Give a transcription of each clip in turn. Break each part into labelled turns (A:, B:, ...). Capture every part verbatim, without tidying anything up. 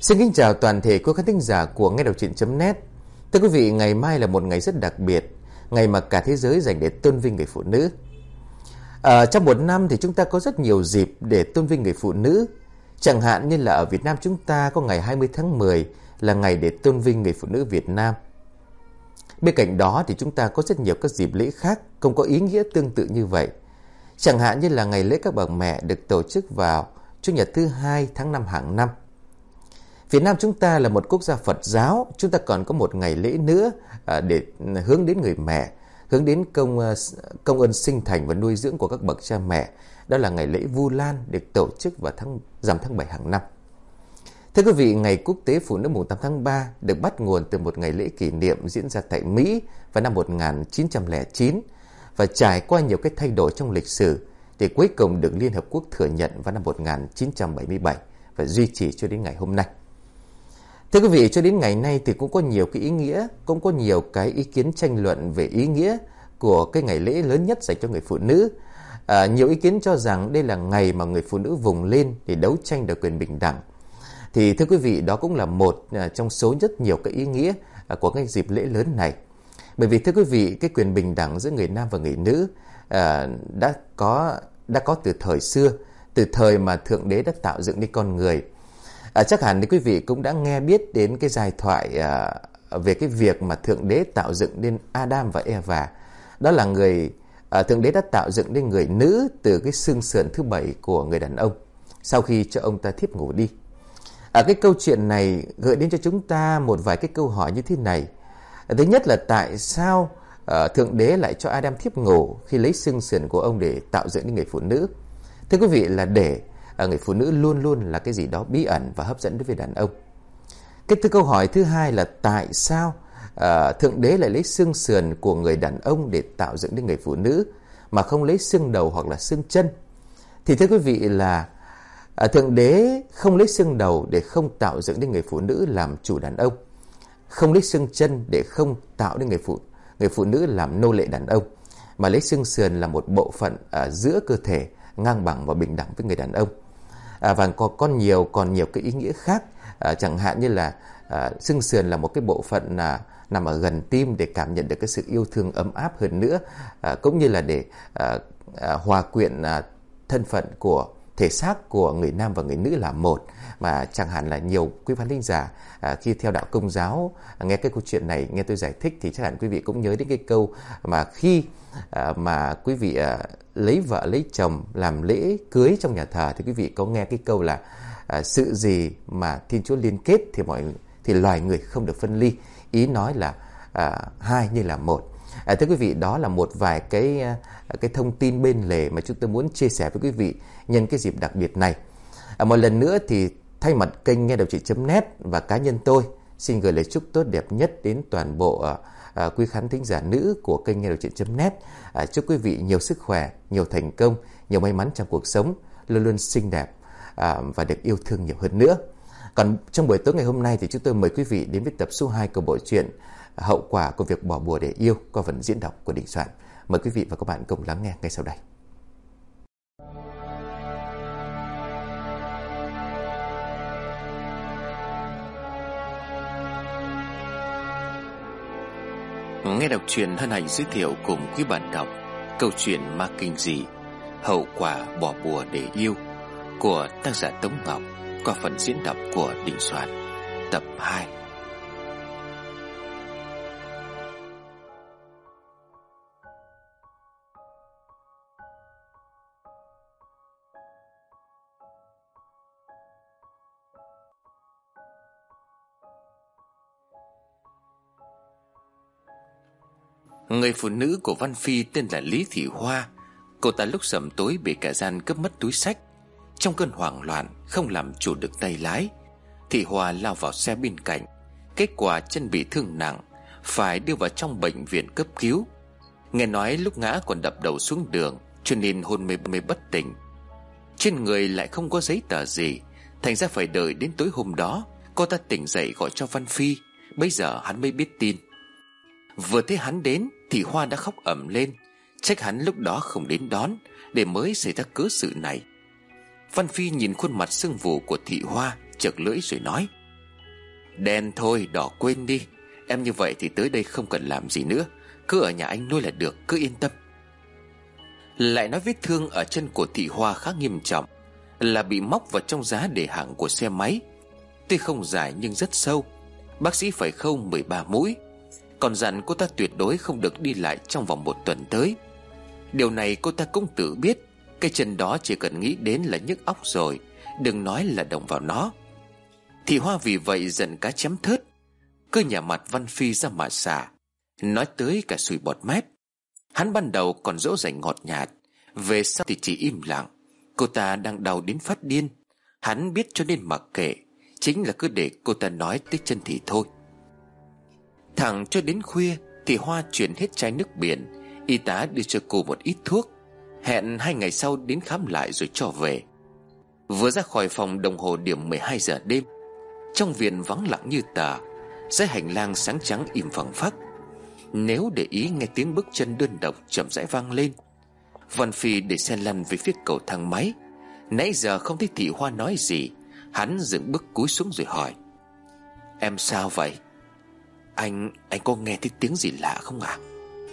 A: Xin kính chào toàn thể quý khán thính giả của Nghe Đọc Truyện chấm net. Thưa quý vị, ngày mai là một ngày rất đặc biệt, ngày mà cả thế giới dành để tôn vinh người phụ nữ. À, trong một năm thì chúng ta có rất nhiều dịp để tôn vinh người phụ nữ. Chẳng hạn như là ở Việt Nam chúng ta có ngày hai mươi tháng mười là ngày để tôn vinh người phụ nữ Việt Nam. Bên cạnh đó thì chúng ta có rất nhiều các dịp lễ khác cũng có ý nghĩa tương tự như vậy. Chẳng hạn như là ngày lễ các bậc mẹ được tổ chức vào Chủ nhật thứ hai tháng năm hàng năm. Việt Nam chúng ta là một quốc gia Phật giáo, chúng ta còn có một ngày lễ nữa để hướng đến người mẹ, hướng đến công công ơn sinh thành và nuôi dưỡng của các bậc cha mẹ. Đó là ngày lễ Vu Lan được tổ chức vào tháng rằm tháng bảy hàng năm. Thưa quý vị, ngày quốc tế phụ nữ mùng tám tháng ba được bắt nguồn từ một ngày lễ kỷ niệm diễn ra tại Mỹ vào năm một nghìn chín trăm lẻ chín và trải qua nhiều cái thay đổi trong lịch sử để cuối cùng được Liên Hợp Quốc thừa nhận vào năm một nghìn chín trăm bảy mươi bảy và duy trì cho đến ngày hôm nay. Thưa quý vị, cho đến ngày nay thì cũng có nhiều cái ý nghĩa, cũng có nhiều cái ý kiến tranh luận về ý nghĩa của cái ngày lễ lớn nhất dành cho người phụ nữ. À, nhiều ý kiến cho rằng đây là ngày mà người phụ nữ vùng lên để đấu tranh đòi quyền bình đẳng. Thì thưa quý vị, đó cũng là một trong số rất nhiều cái ý nghĩa của cái dịp lễ lớn này. Bởi vì thưa quý vị, cái quyền bình đẳng giữa người nam và người nữ à, đã có đã có từ thời xưa, từ thời mà Thượng Đế đã tạo dựng nên con người. À, chắc hẳn thì quý vị cũng đã nghe biết đến cái giai thoại à, về cái việc mà Thượng Đế tạo dựng nên Adam và Eva. Đó là người à, Thượng Đế đã tạo dựng nên người nữ từ cái xương sườn thứ bảy của người đàn ông sau khi cho ông ta thiếp ngủ đi. À, cái câu chuyện này gợi đến cho chúng ta một vài cái câu hỏi như thế này. À, thứ nhất là tại sao à, Thượng Đế lại cho Adam thiếp ngủ khi lấy xương sườn của ông để tạo dựng nên người phụ nữ? Thưa quý vị, là để à, người phụ nữ luôn luôn là cái gì đó bí ẩn và hấp dẫn đối với đàn ông. Cái thứ câu hỏi thứ hai là tại sao à, Thượng Đế lại lấy xương sườn của người đàn ông để tạo dựng nên người phụ nữ mà không lấy xương đầu hoặc là xương chân? Thì thưa quý vị là à, Thượng Đế không lấy xương đầu để không tạo dựng nên người phụ nữ làm chủ đàn ông, không lấy xương chân để không tạo nên người phụ người phụ nữ làm nô lệ đàn ông, mà lấy xương sườn là một bộ phận ở giữa cơ thể ngang bằng và bình đẳng với người đàn ông. À, và có còn nhiều còn nhiều cái ý nghĩa khác, à, chẳng hạn như là à, xương sườn là một cái bộ phận à, nằm ở gần tim để cảm nhận được cái sự yêu thương ấm áp hơn nữa, à, cũng như là để à, à, hòa quyện à, thân phận của thể xác của người nam và người nữ là một. Mà chẳng hạn là nhiều quý khán thính giả à, khi theo đạo Công giáo à, nghe cái câu chuyện này, nghe tôi giải thích thì chắc hẳn quý vị cũng nhớ đến cái câu mà khi à, mà quý vị à, lấy vợ lấy chồng làm lễ cưới trong nhà thờ thì quý vị có nghe cái câu là à, sự gì mà Thiên Chúa liên kết thì mọi thì loài người không được phân ly. Ý nói là à, hai như là một. À, thưa quý vị, đó là một vài cái cái thông tin bên lề mà chúng tôi muốn chia sẻ với quý vị nhân cái dịp đặc biệt này. À, một lần nữa thì thay mặt kênh Nghe Đọc Truyện chấm net và cá nhân tôi xin gửi lời chúc tốt đẹp nhất đến toàn bộ à, à, quý khán thính giả nữ của kênh Nghe Đọc Truyện chấm net. À, chúc quý vị nhiều sức khỏe, nhiều thành công, nhiều may mắn trong cuộc sống, luôn luôn xinh đẹp à, và được yêu thương nhiều hơn nữa. Còn trong buổi tối ngày hôm nay thì chúng tôi mời quý vị đến với tập số hai của bộ truyện Hậu quả của việc bỏ bùa để yêu qua phần diễn đọc của Đình Soạn. Mời quý vị và các bạn cùng lắng nghe ngay sau đây. Nghe Đọc Truyện hân hạnh giới thiệu cùng quý bạn đọc câu chuyện ma kinh dị Hậu quả bỏ bùa để yêu của tác giả Tống Ngọc qua phần diễn đọc của Đình Soạn, tập hai. Người phụ nữ của Văn Phi tên là Lý Thị Hoa. Cô ta lúc sầm tối bị kẻ gian cướp mất túi xách. Trong cơn hoảng loạn không làm chủ được tay lái, Thị Hoa lao vào xe bên cạnh. Kết quả chân bị thương nặng, phải đưa vào trong bệnh viện cấp cứu. Nghe nói lúc ngã còn đập đầu xuống đường, cho nên hôn mê mê bất tỉnh. Trên người lại không có giấy tờ gì, thành ra phải đợi đến tối hôm đó cô ta tỉnh dậy gọi cho Văn Phi. Bây giờ hắn mới biết tin. Vừa thấy hắn đến, Thị Hoa đã khóc ầm lên, trách hắn lúc đó không đến đón, để mới xảy ra cớ sự này. Văn Phi nhìn khuôn mặt sưng vù của Thị Hoa, chợt lưỡi rồi nói:
B: Đen thôi, đỏ quên đi. Em như vậy thì tới đây không cần làm gì nữa, cứ ở nhà anh nuôi là được, cứ yên tâm. Lại nói vết thương ở chân của thị Hoa khá nghiêm trọng, là bị móc vào trong giá để hạng của xe máy. Tuy không dài nhưng rất sâu, bác sĩ phải khâu mười ba mũi, còn dặn cô ta tuyệt đối không được đi lại trong vòng một tuần tới. Điều này cô ta cũng tự biết, cái chân đó chỉ cần nghĩ đến là nhức óc rồi, đừng nói là động vào nó. Thị Hoa vì vậy giận cá chém thớt, cứ nhả mặt Văn Phi ra mà xả, nói tới cả sùi bọt mép. Hắn ban đầu còn dỗ dành ngọt nhạt, về sau thì chỉ im lặng. Cô ta đang đau đến phát điên, hắn biết cho nên mặc kệ, chính là cứ để cô ta nói tới chân thì thôi. Thẳng cho đến khuya, thì Hoa chuyển hết chai nước biển, y tá đưa cho cô một ít thuốc, hẹn hai ngày sau đến khám lại rồi cho về. Vừa ra khỏi phòng, đồng hồ điểm mười hai giờ đêm. Trong viện vắng lặng như tờ, dưới hành lang sáng trắng im phăng phắc. Nếu để ý nghe tiếng bước chân đơn độc chậm rãi vang lên. Văn Phi để xe lăn về phía cầu thang máy. Nãy giờ không thấy thị Hoa nói gì, hắn dừng bước cúi xuống rồi hỏi: Em sao vậy? Anh, anh có nghe thấy tiếng gì lạ không ạ? À?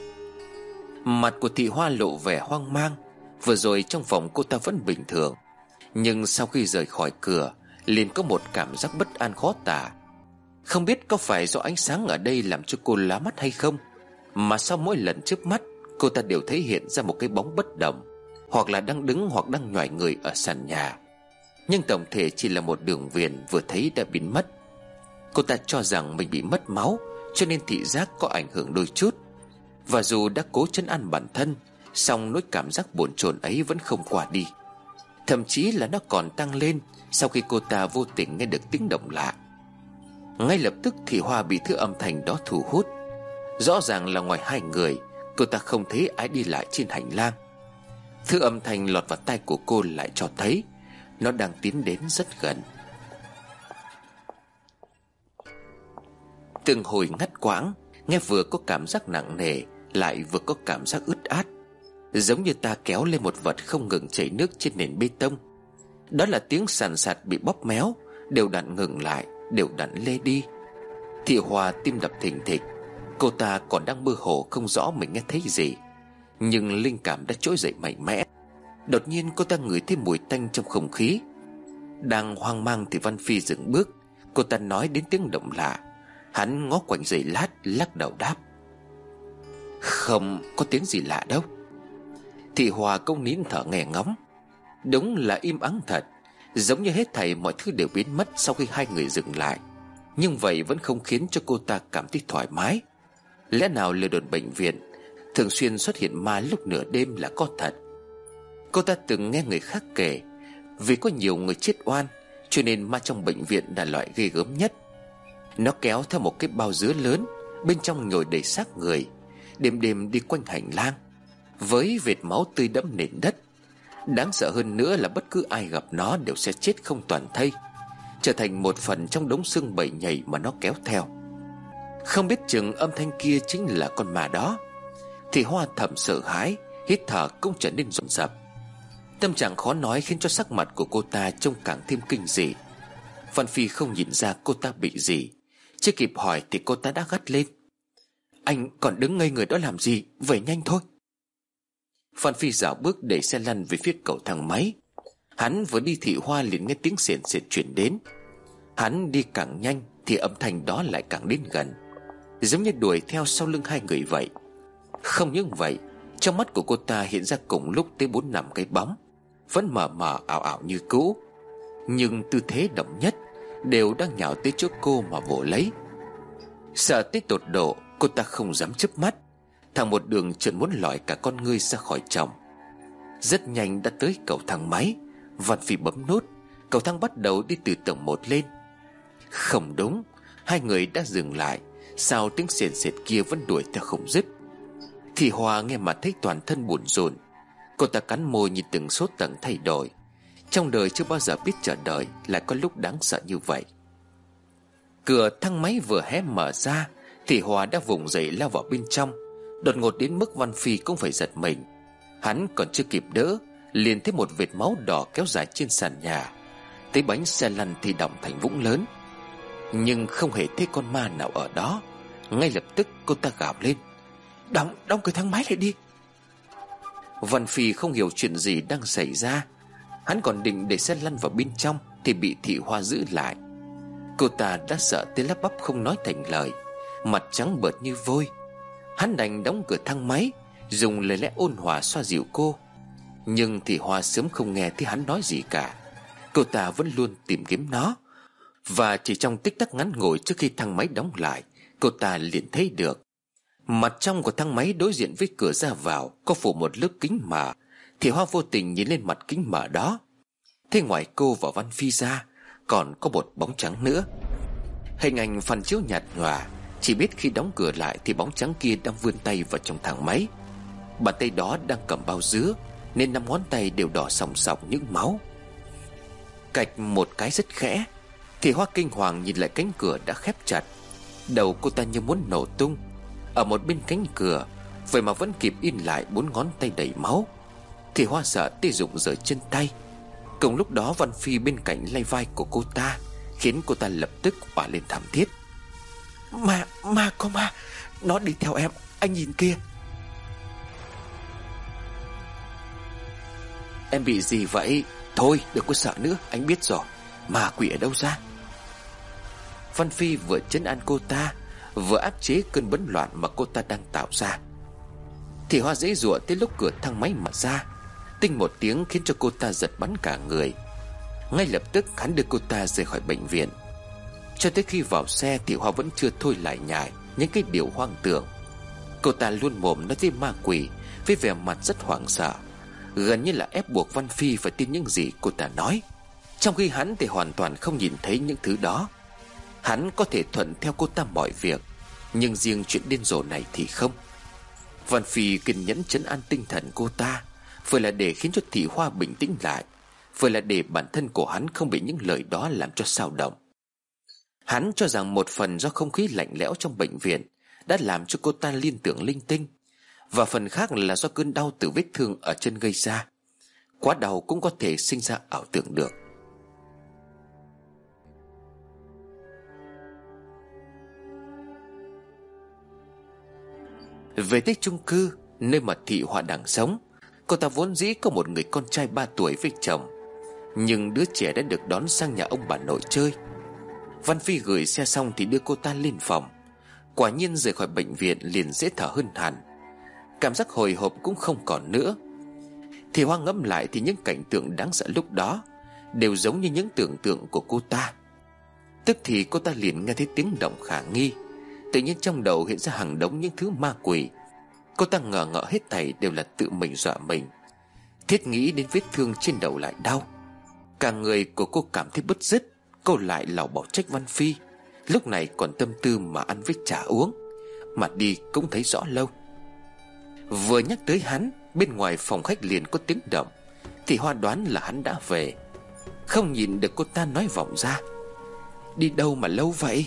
B: Mặt của thị Hoa lộ vẻ hoang mang. Vừa rồi trong phòng cô ta vẫn bình thường, nhưng sau khi rời khỏi cửa liền có một cảm giác bất an khó tả. Không biết có phải do ánh sáng ở đây làm cho cô lóa mắt hay không, mà sau mỗi lần chớp mắt, cô ta đều thấy hiện ra một cái bóng bất động, hoặc là đang đứng hoặc đang nhoài người ở sàn nhà. Nhưng tổng thể chỉ là một đường viền vừa thấy đã biến mất. Cô ta cho rằng mình bị mất máu, cho nên thị giác có ảnh hưởng đôi chút. Và dù đã cố trấn an bản thân, song nỗi cảm giác bồn chồn ấy vẫn không qua đi. Thậm chí là nó còn tăng lên sau khi cô ta vô tình nghe được tiếng động lạ. Ngay lập tức thì Hoa bị thứ âm thanh đó thu hút. Rõ ràng là ngoài hai người, cô ta không thấy ai đi lại trên hành lang. Thứ âm thanh lọt vào tai của cô lại cho thấy nó đang tiến đến rất gần. Từng hồi ngắt quãng, nghe vừa có cảm giác nặng nề, lại vừa có cảm giác ướt át, giống như ta kéo lên một vật không ngừng chảy nước trên nền bê tông. Đó là tiếng sàn sạt bị bóp méo, đều đặn ngừng lại, đều đặn lê đi. Thị Hoa tim đập thình thịch. Cô ta còn đang mơ hồ không rõ mình nghe thấy gì, nhưng linh cảm đã trỗi dậy mạnh mẽ. Đột nhiên cô ta ngửi thấy mùi tanh trong không khí. Đang hoang mang thì Văn Phi dừng bước. Cô ta nói đến tiếng động lạ. Hắn ngó quanh giây lát, lắc đầu đáp: Không có tiếng gì lạ đâu. Thị Hoa cũng nín thở nghe ngóng. Đúng là im ắng thật, giống như hết thảy mọi thứ đều biến mất sau khi hai người dừng lại. Nhưng vậy vẫn không khiến cho cô ta cảm thấy thoải mái. Lẽ nào lời đồn bệnh viện thường xuyên xuất hiện ma lúc nửa đêm là có thật? Cô ta từng nghe người khác kể, vì có nhiều người chết oan, cho nên ma trong bệnh viện là loại ghê gớm nhất. Nó kéo theo một cái bao dứa lớn, bên trong nhồi đầy xác người, đêm đêm đi quanh hành lang, với vệt máu tươi đẫm nền đất. Đáng sợ hơn nữa là bất cứ ai gặp nó đều sẽ chết không toàn thây, trở thành một phần trong đống xương bầy nhầy mà nó kéo theo. Không biết chừng âm thanh kia chính là con ma đó. Thì Hoa thầm sợ hãi, hít thở cũng trở nên dồn dập. Tâm trạng khó nói khiến cho sắc mặt của cô ta trông càng thêm kinh dị. Văn Phi không nhìn ra cô ta bị gì, chưa kịp hỏi thì cô ta đã gắt lên: Anh còn đứng ngây người đó làm gì, về nhanh thôi. Văn Phi dạo bước đẩy xe lăn về phía cầu thang máy. Hắn vừa đi thị Hoa liền nghe tiếng sền sệt chuyển đến. Hắn đi càng nhanh thì âm thanh đó lại càng đến gần, giống như đuổi theo sau lưng hai người vậy. Không những vậy, trong mắt của cô ta hiện ra cùng lúc tới bốn năm cái bóng, vẫn mờ mờ ảo ảo như cũ, nhưng tư thế động nhất đều đang nhào tới chỗ cô mà vồ lấy. Sợ tới tột độ, cô ta không dám chớp mắt, thẳng một đường trượt muốn lòi cả con ngươi ra khỏi chồng. Rất nhanh đã tới cầu thang máy. Văn Phi bấm nút, cầu thang bắt đầu đi từ tầng một lên. Không đúng, hai người đã dừng lại. Sao tiếng sền sệt kia vẫn đuổi theo không dứt? Thì Hoa nghe mà thấy toàn thân buồn rộn. Cô ta cắn môi nhìn từng số tầng thay đổi. Trong đời chưa bao giờ biết chờ đợi lại có lúc đáng sợ như vậy. Cửa thang máy vừa hé mở ra thì Hoa đã vùng dậy lao vào bên trong, đột ngột đến mức Văn Phi cũng phải giật mình. Hắn còn chưa kịp đỡ, liền thấy một vệt máu đỏ kéo dài trên sàn nhà. Thấy bánh xe lăn thì đọng thành vũng lớn. nhưng không hề thấy con ma nào ở đó. Ngay lập tức cô ta gào lên: Đóng, đóng cửa thang máy lại đi. Văn Phi không hiểu chuyện gì đang xảy ra. Hắn còn định để xe lăn vào bên trong thì bị Thị Hoa giữ lại. Cô ta đã sợ tới lắp bắp không nói thành lời, mặt trắng bợt như vôi. Hắn đành đóng cửa thang máy, dùng lời lẽ ôn hòa xoa dịu cô. Nhưng Thị Hoa sớm không nghe thấy hắn nói gì cả. Cô ta vẫn luôn tìm kiếm nó. Và chỉ trong tích tắc ngắn ngủi trước khi thang máy đóng lại, cô ta liền thấy được mặt trong của thang máy đối diện với cửa ra vào có phủ một lớp kính mờ. Thị Hoa vô tình nhìn lên mặt kính mờ đó, thế ngoài cô và Văn Phi ra còn có một bóng trắng nữa. Hình ảnh phản chiếu nhạt nhòa, chỉ biết khi đóng cửa lại thì bóng trắng kia đang vươn tay vào trong thang máy. Bàn tay đó đang cầm bao dứa, nên năm ngón tay đều đỏ sòng sòng những máu. Cạch một cái rất khẽ, Thị Hoa kinh hoàng nhìn lại cánh cửa đã khép chặt. Đầu cô ta như muốn nổ tung. Ở một bên cánh cửa, vậy mà vẫn kịp in lại bốn ngón tay đầy máu. Thị Hoa sợ tê rụng rời chân tay. Cùng lúc đó Văn Phi bên cạnh lay vai của cô ta, khiến cô ta lập tức òa lên thảm thiết: Ma, ma, có ma, nó đi theo em, anh nhìn kia. Em bị gì vậy? Thôi đừng có sợ nữa, anh biết rồi. Ma quỷ ở đâu ra? Văn Phi vừa trấn an cô ta, vừa áp chế cơn bấn loạn mà cô ta đang tạo ra. Thị Hoa giãy giụa tới lúc cửa thang máy mở ra, tinh một tiếng khiến cho cô ta giật bắn cả người. Ngay lập tức hắn đưa cô ta rời khỏi bệnh viện. Cho tới khi vào xe, Thị Hoa vẫn chưa thôi lại nhải những cái điều hoang tưởng. Cô ta luôn mồm nói với ma quỷ với vẻ mặt rất hoảng sợ, gần như là ép buộc Văn Phi phải tin những gì cô ta nói, trong khi hắn thì hoàn toàn không nhìn thấy những thứ đó. Hắn có thể thuận theo cô ta mọi việc, nhưng riêng chuyện điên rồ này thì không. Văn Phi kiên nhẫn trấn an tinh thần cô ta, vừa là để khiến cho Thị Hoa bình tĩnh lại, vừa là để bản thân của hắn không bị những lời đó làm cho xao động. Hắn cho rằng một phần do không khí lạnh lẽo trong bệnh viện đã làm cho cô ta liên tưởng linh tinh, và phần khác là do cơn đau từ vết thương ở chân gây ra. Quá đau cũng có thể sinh ra ảo tưởng được. Về tới chung cư, nơi mà Thị Hoa đang sống, cô ta vốn dĩ có một người con trai ba tuổi với chồng, nhưng đứa trẻ đã được đón sang nhà ông bà nội chơi. Văn Phi gửi xe xong thì đưa cô ta lên phòng. Quả nhiên rời khỏi bệnh viện liền dễ thở hơn hẳn. Cảm giác hồi hộp cũng không còn nữa. Thị Hoa ngẫm lại thì những cảnh tượng đáng sợ lúc đó đều giống như những tưởng tượng của cô ta. Tức thì cô ta liền nghe thấy tiếng động khả nghi. Tự nhiên trong đầu hiện ra hàng đống những thứ ma quỷ. Cô ta ngờ ngợ hết thảy đều là tự mình dọa mình. Thiết nghĩ đến vết thương trên đầu lại đau. Cả người của cô cảm thấy bứt rứt. Cô lại lảo bỏ trách Văn Phi, lúc này còn tâm tư mà ăn với trà uống, mà đi cũng thấy rõ lâu. Vừa nhắc tới hắn, bên ngoài phòng khách liền có tiếng động. Thì Hoa đoán là hắn đã về. Không nhìn được cô ta nói vọng ra: Đi đâu mà lâu vậy?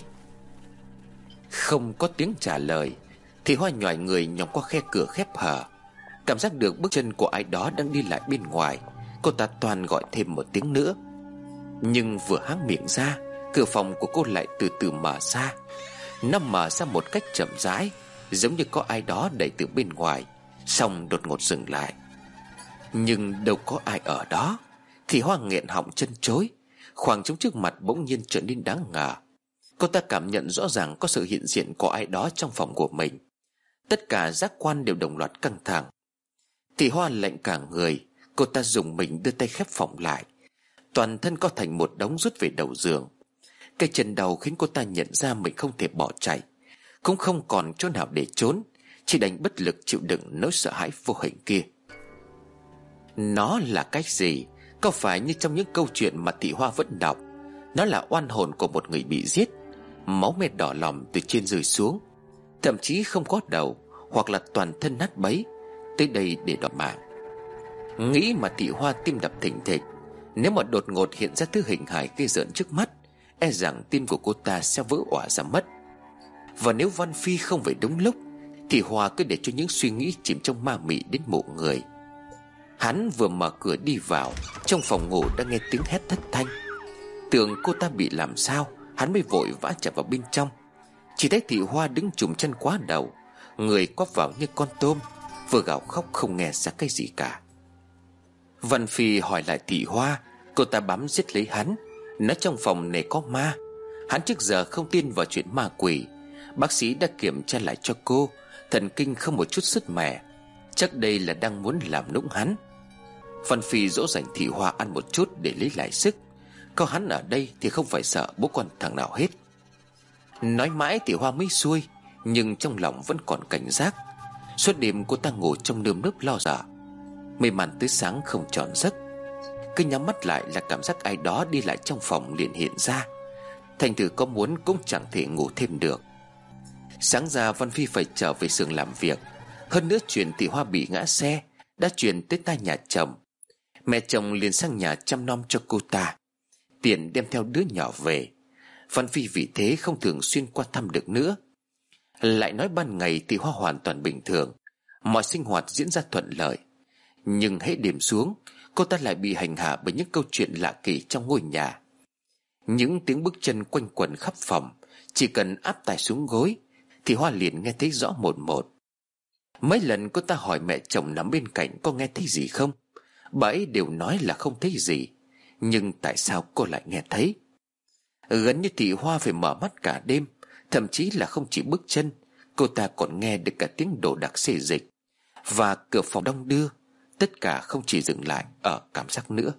B: Không có tiếng trả lời. Thì Hoa nhoài người nhòm qua khe cửa khép hở, cảm giác được bước chân của ai đó đang đi lại bên ngoài. Cô ta toàn gọi thêm một tiếng nữa. Nhưng vừa há miệng ra, cửa phòng của cô lại từ từ mở ra. Nó mở ra một cách chậm rãi, giống như có ai đó đẩy từ bên ngoài, xong đột ngột dừng lại. Nhưng đâu có ai ở đó. Thì Hoa nghẹn họng chân chối. Khoảng trống trước mặt bỗng nhiên trở nên đáng ngờ. Cô ta cảm nhận rõ ràng có sự hiện diện của ai đó trong phòng của mình. Tất cả giác quan đều đồng loạt căng thẳng. Thì Hoa lạnh cả người. Cô ta dùng mình đưa tay khép phòng lại. Toàn thân co thành một đống rút về đầu giường. Cái chân đau khiến cô ta nhận ra mình không thể bỏ chạy, cũng không còn chỗ nào để trốn, chỉ đành bất lực chịu đựng nỗi sợ hãi vô hình kia. Nó là cách gì? Có phải như trong những câu chuyện mà Thị Hoa vẫn đọc, nó là oan hồn của một người bị giết, máu me đỏ lòm từ trên rơi xuống, thậm chí không có đầu, hoặc là toàn thân nát bấy, tới đây để đòi mạng. Nghĩ mà Thị Hoa tim đập thình thịch. Nếu mà đột ngột hiện ra thứ hình hài ghê rợn trước mắt, e rằng tim của cô ta sẽ vỡ òa ra mất. Và nếu Văn Phi không về đúng lúc, thì Hoa cứ để cho những suy nghĩ chìm trong ma mị đến mộ người. Hắn vừa mở cửa đi vào, trong phòng ngủ đã nghe tiếng hét thất thanh. Tưởng cô ta bị làm sao, hắn Hắn mới vội vã chạy vào bên trong. Chỉ thấy Thị Hoa đứng trùm chân quá đầu, người quắp vào như con tôm, vừa gào khóc không nghe ra cái gì cả. Văn Phi hỏi lại Thị Hoa. Cô ta bám giết lấy hắn, nói trong phòng này có ma. Hắn trước giờ không tin vào chuyện ma quỷ. Bác sĩ đã kiểm tra lại cho cô, thần kinh không một chút sứt mẻ, chắc đây là đang muốn làm nũng hắn. Văn Phi dỗ dành Thị Hoa ăn một chút để lấy lại sức. Có hắn ở đây thì không phải sợ bố con thằng nào hết. Nói mãi Thị Hoa mới xuôi, nhưng trong lòng vẫn còn cảnh giác. Suốt đêm cô ta ngủ trong nơm nớp lo sợ, mê man tới sáng không tròn giấc. Cứ nhắm mắt lại là cảm giác ai đó đi lại trong phòng liền hiện ra. Thành thử có muốn cũng chẳng thể ngủ thêm được. Sáng ra Văn Phi phải trở về xưởng làm việc. Hơn nữa chuyện Thị Hoa bị ngã xe đã truyền tới tai nhà chồng. Mẹ chồng liền sang nhà chăm nom cho cô ta, tiện đem theo đứa nhỏ về. Văn Phi vì thế không thường xuyên qua thăm được nữa. Lại nói ban ngày Thị Hoa hoàn toàn bình thường, mọi sinh hoạt diễn ra thuận lợi. Nhưng hễ đêm xuống, cô ta lại bị hành hạ bởi những câu chuyện lạ kỳ trong ngôi nhà. Những tiếng bước chân quanh quẩn khắp phòng, chỉ cần áp tai xuống gối thì Hoa liền nghe thấy rõ một một. Mấy lần cô ta hỏi mẹ chồng nằm bên cạnh có nghe thấy gì không, bà ấy đều nói là không thấy gì. Nhưng tại sao cô lại nghe thấy? Gần như Thị Hoa phải mở mắt cả đêm. Thậm chí là không chỉ bước chân, cô ta còn nghe được cả tiếng đồ đạc xê dịch và cửa phòng đong đưa. Tất cả không chỉ dừng lại ở cảm giác nữa.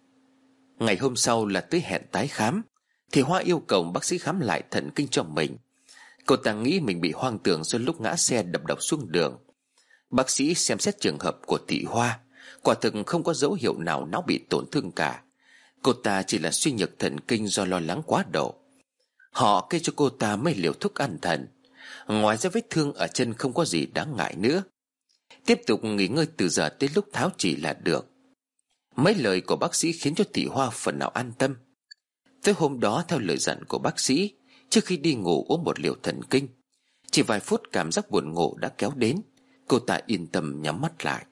B: Ngày hôm sau là tới hẹn tái khám, thì Hoa yêu cầu bác sĩ khám lại thần kinh cho mình. Cô ta nghĩ mình bị hoang tưởng do lúc ngã xe đập đầu xuống đường. Bác sĩ xem xét trường hợp của Thị Hoa, quả thực không có dấu hiệu nào não bị tổn thương cả. Cô ta chỉ là suy nhược thần kinh do lo lắng quá độ. Họ kê cho cô ta mấy liều thuốc an thần. Ngoài ra vết thương ở chân không có gì đáng ngại nữa. Tiếp tục nghỉ ngơi từ giờ tới lúc tháo chỉ là được. Mấy lời của bác sĩ khiến cho Thị Hoa phần nào an tâm. Tới hôm đó, theo lời dặn của bác sĩ, trước khi đi ngủ uống một liều thần kinh. Chỉ vài phút cảm giác buồn ngủ đã kéo đến. Cô ta yên tâm nhắm mắt lại.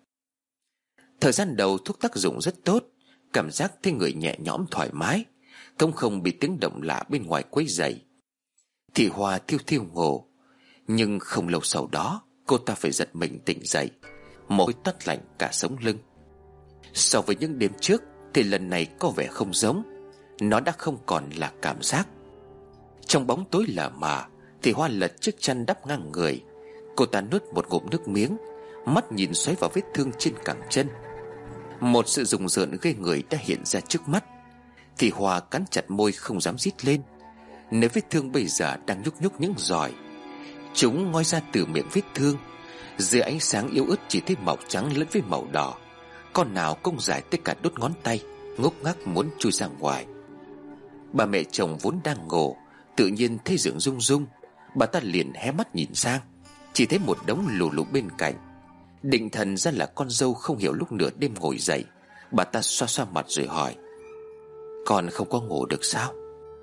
B: Thời gian đầu thuốc tác dụng rất tốt, cảm giác thấy người nhẹ nhõm thoải mái, không không bị tiếng động lạ bên ngoài quấy rầy. Thị Hoa thiêu thiêu ngủ. Nhưng không lâu sau đó, cô ta phải giật mình tỉnh dậy, mồ hôi toát lạnh cả sống lưng. So với những đêm trước thì lần này có vẻ không giống. Nó đã không còn là cảm giác. Trong bóng tối lờ mờ, Thị Hoa lật chiếc chăn đắp ngang người. Cô ta nuốt một ngụm nước miếng, mắt nhìn xoáy vào vết thương trên cẳng chân. Một sự rùng rợn ghê người đã hiện ra trước mắt. Thị Hoa cắn chặt môi không dám rít lên. Nếu vết thương bây giờ đang nhúc nhúc những giòi, chúng ngoi ra từ miệng vết thương. Dưới ánh sáng yếu ớt chỉ thấy màu trắng lẫn với màu đỏ. Con nào cũng dài tới cả đốt ngón tay, ngốc ngác muốn chui ra ngoài. Bà mẹ chồng vốn đang ngủ, tự nhiên thấy giường rung rung. Bà ta liền hé mắt nhìn sang, chỉ thấy một đống lù lù bên cạnh. Định thần ra là con dâu không hiểu lúc nửa đêm ngồi dậy. Bà ta xoa xoa mặt rồi hỏi: "Con không có ngủ được sao?"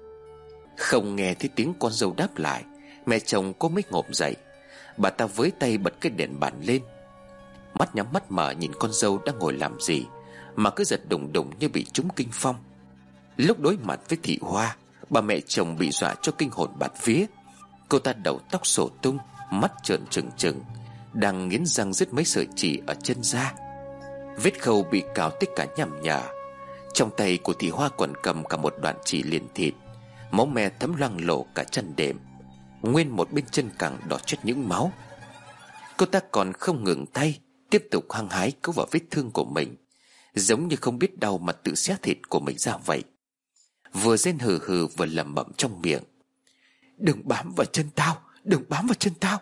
B: Không nghe thấy tiếng con dâu đáp lại, mẹ chồng cô mới ngộp dậy. Bà ta với tay bật cái đèn bàn lên, mắt nhắm mắt mở nhìn con dâu đang ngồi làm gì mà cứ giật đùng đùng như bị trúng kinh phong. Lúc đối mặt với Thị Hoa, bà mẹ chồng bị dọa cho kinh hồn bạt vía. Cô ta đầu tóc xổ tung, mắt trợn trừng trừng, đang nghiến răng rứt mấy sợi chỉ ở chân da. Vết khâu bị cào tích cả nhằm nhở. Trong tay của Thị Hoa còn cầm cả một đoạn chỉ liền thịt, máu me thấm loang lổ cả chân đệm. Nguyên một bên chân cẳng đỏ chét những máu. Cô ta còn không ngừng tay, tiếp tục hăng hái cứu vào vết thương của mình, giống như không biết đau mà tự xé thịt của mình ra vậy. Vừa rên hừ hừ vừa lẩm bẩm trong miệng: "Đừng bám vào chân tao, đừng bám vào chân tao."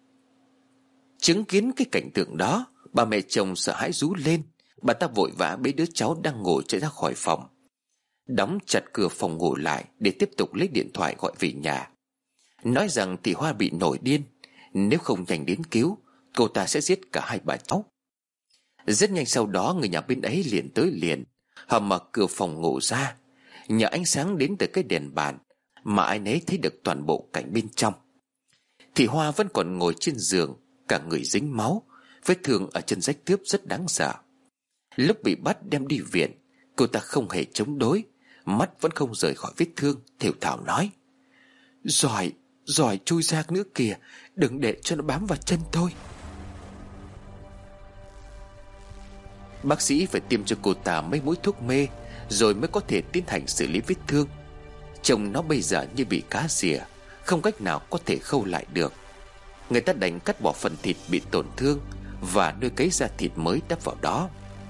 B: Chứng kiến cái cảnh tượng đó, bà mẹ chồng sợ hãi rú lên. Bà ta vội vã bế đứa cháu đang ngồi chạy ra khỏi phòng, đóng chặt cửa phòng ngủ lại để tiếp tục lấy điện thoại gọi về nhà, nói rằng Thị Hoa bị nổi điên, nếu không nhanh đến cứu, cô ta sẽ giết cả hai bà cháu. Rất nhanh sau đó, người nhà bên ấy liền tới liền. Họ mở cửa phòng ngủ ra, nhờ ánh sáng đến từ cái đèn bàn mà ai nấy thấy được toàn bộ cảnh bên trong. Thị Hoa vẫn còn ngồi trên giường, cả người dính máu, vết thương ở chân rách tướp rất đáng sợ. Lúc bị bắt đem đi viện, cô ta không hề chống đối, mắt vẫn không rời khỏi vết thương, thều thào nói: Giỏi, giỏi chui ra nữa kìa, đừng để cho nó bám vào chân tôi. Bác sĩ phải tiêm cho cô ta mấy mũi thuốc mê rồi mới có thể tiến hành xử lý vết thương. Chồng nó bây giờ như bị cá rỉa, không cách nào có thể khâu lại được. Người ta đành cắt bỏ phần thịt bị tổn thương và nuôi cấy da thịt mới đắp vào đó.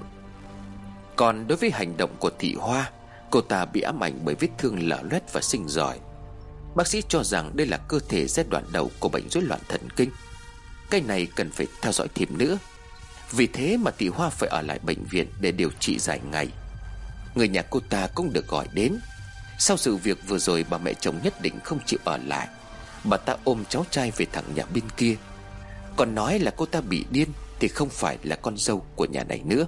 B: Còn đối với hành động của Thị Hoa, cô ta bị ám ảnh bởi vết thương lở loét và sinh giỏi. Bác sĩ cho rằng đây là cơ thể giai đoạn đầu của bệnh rối loạn thần kinh. Cái này cần phải theo dõi thêm nữa. Vì thế mà Thị Hoa phải ở lại bệnh viện để điều trị dài ngày. Người nhà cô ta cũng được gọi đến. Sau sự việc vừa rồi, bà mẹ chồng nhất định không chịu ở lại. Bà ta ôm cháu trai về thẳng nhà bên kia. Còn nói là cô ta bị điên thì không phải là con dâu của nhà này nữa.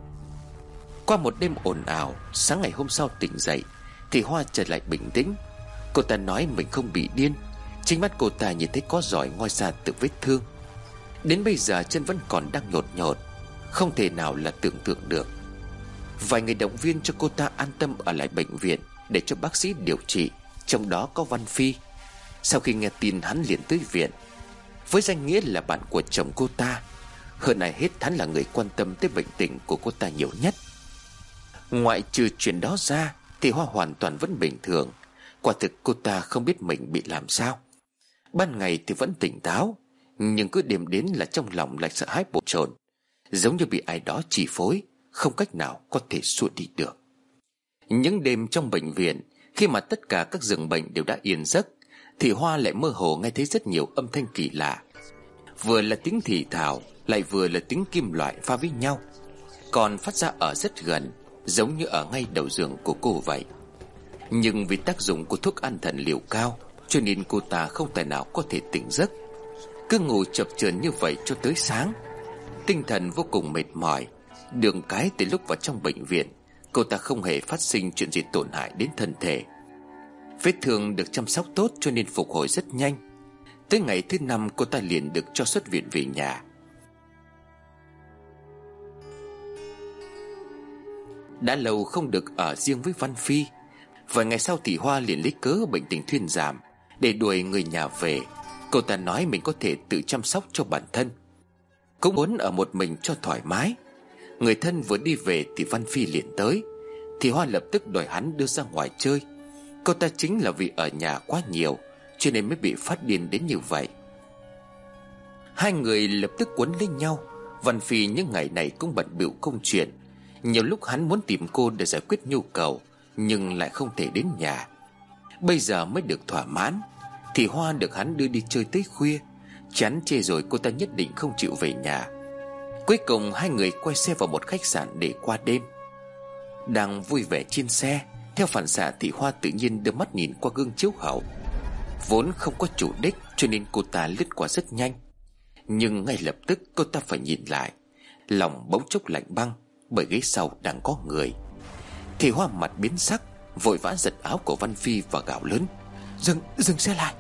B: Qua một đêm ồn ào, sáng ngày hôm sau tỉnh dậy thì Hoa trở lại bình tĩnh. Cô ta nói mình không bị điên. Chính mắt cô ta nhìn thấy có giỏi ngoi ra từ vết thương. Đến bây giờ chân vẫn còn đang nhột nhột, không thể nào là tưởng tượng được. Vài người động viên cho cô ta an tâm ở lại bệnh viện để cho bác sĩ điều trị, trong đó có Văn Phi. Sau khi nghe tin, hắn liền tới viện. Với danh nghĩa là bạn của chồng cô ta, hơn ai hết hắn là người quan tâm tới bệnh tình của cô ta nhiều nhất. Ngoại trừ chuyện đó ra thì Hoa hoàn toàn vẫn bình thường. Quả thực cô ta không biết mình bị làm sao. Ban ngày thì vẫn tỉnh táo, nhưng cứ đêm đến là trong lòng lại sợ hãi bồn chồn, giống như bị ai đó chi phối, không cách nào có thể xua đi được. Những đêm trong bệnh viện, khi mà tất cả các giường bệnh đều đã yên giấc, thì Hoa lại mơ hồ nghe thấy rất nhiều âm thanh kỳ lạ. Vừa là tiếng thì thào, lại vừa là tiếng kim loại pha với nhau, còn phát ra ở rất gần, giống như ở ngay đầu giường của cô vậy. Nhưng vì tác dụng của thuốc an thần liều cao, cho nên cô ta không tài nào có thể tỉnh giấc. Cứ ngủ chập chờn như vậy cho tới sáng. Tinh thần vô cùng mệt mỏi. Đường cái từ lúc vào trong bệnh viện, cô ta không hề phát sinh chuyện gì tổn hại đến thân thể. Vết thương được chăm sóc tốt cho nên phục hồi rất nhanh. Tới ngày thứ năm, cô ta liền được cho xuất viện về nhà. Đã lâu không được ở riêng với Văn Phi. Vài ngày sau thì Hoa liền lấy cớ bệnh tình thuyên giảm để đuổi người nhà về. Cô ta nói mình có thể tự chăm sóc cho bản thân, cũng muốn ở một mình cho thoải mái. Người thân vừa đi về thì Văn Phi liền tới. Thì Hoa lập tức đòi hắn đưa ra ngoài chơi. Cô ta chính là vì ở nhà quá nhiều cho nên mới bị phát điên đến như vậy. Hai người lập tức quấn lấy nhau. Văn Phi những ngày này cũng bận bịu công chuyện. Nhiều lúc hắn muốn tìm cô để giải quyết nhu cầu, nhưng lại không thể đến nhà. Bây giờ mới được thỏa mãn thì Hoa được hắn đưa đi chơi tới khuya. Chán chê rồi cô ta nhất định không chịu về nhà. Cuối cùng hai người quay xe vào một khách sạn để qua đêm. Đang vui vẻ trên xe, theo phản xạ thì Hoa tự nhiên đưa mắt nhìn qua gương chiếu hậu. Vốn không có chủ đích cho nên cô ta lướt qua rất nhanh. Nhưng ngay lập tức cô ta phải nhìn lại. Lòng bỗng chốc lạnh băng, bởi ghế sau đang có người. Thì Hoa mặt biến sắc, vội vã giật áo của Văn Phi và gào lớn: Dừng, dừng xe lại.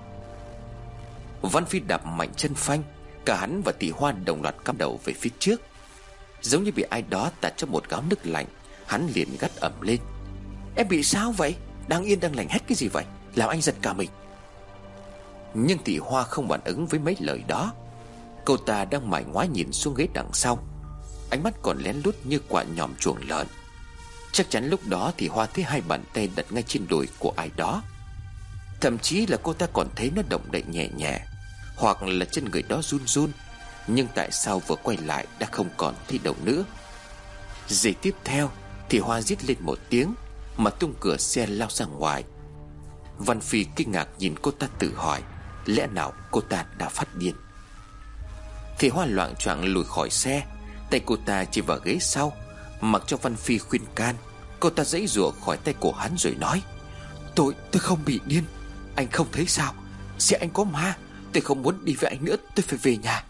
B: Văn Phi đạp mạnh chân phanh. Cả hắn và Tỷ Hoa đồng loạt cắm đầu về phía trước. Giống như bị ai đó tạt cho một gáo nước lạnh, hắn liền gắt ẩm lên: Em bị sao vậy? Đang yên đang lành hét cái gì vậy? Làm anh giật cả mình. Nhưng Tỷ Hoa không phản ứng với mấy lời đó. Cô ta đang mải ngoái nhìn xuống ghế đằng sau, ánh mắt còn lén lút như quả nhòm chuồng lợn. Chắc chắn lúc đó thì Hoa thấy hai bàn tay đặt ngay trên đùi của ai đó. Thậm chí là cô ta còn thấy nó động đậy nhẹ nhẹ, hoặc là chân người đó run run. Nhưng tại sao vừa quay lại đã không còn thấy đâu nữa? Giây tiếp theo thì Hoa rít lên một tiếng mà tung cửa xe lao ra ngoài. Văn Phi kinh ngạc nhìn cô ta tự hỏi, lẽ nào cô ta đã phát điên? Thì Hoa loạng choạng lùi khỏi xe, tay cô ta chỉ vào ghế sau, mặc cho Văn Phi khuyên can. Cô ta giãy giụa khỏi tay của hắn rồi nói: Tôi, tôi không bị điên. Anh không thấy sao? Xe anh có ma. Tôi không muốn đi với anh nữa. Tôi phải về nhà.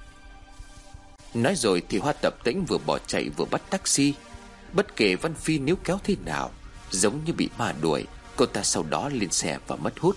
B: Nói rồi thì Hoa tập tễnh vừa bỏ chạy vừa bắt taxi. Bất kể Văn Phi níu kéo thế nào, giống như bị ma đuổi, cô ta sau đó lên xe và mất hút.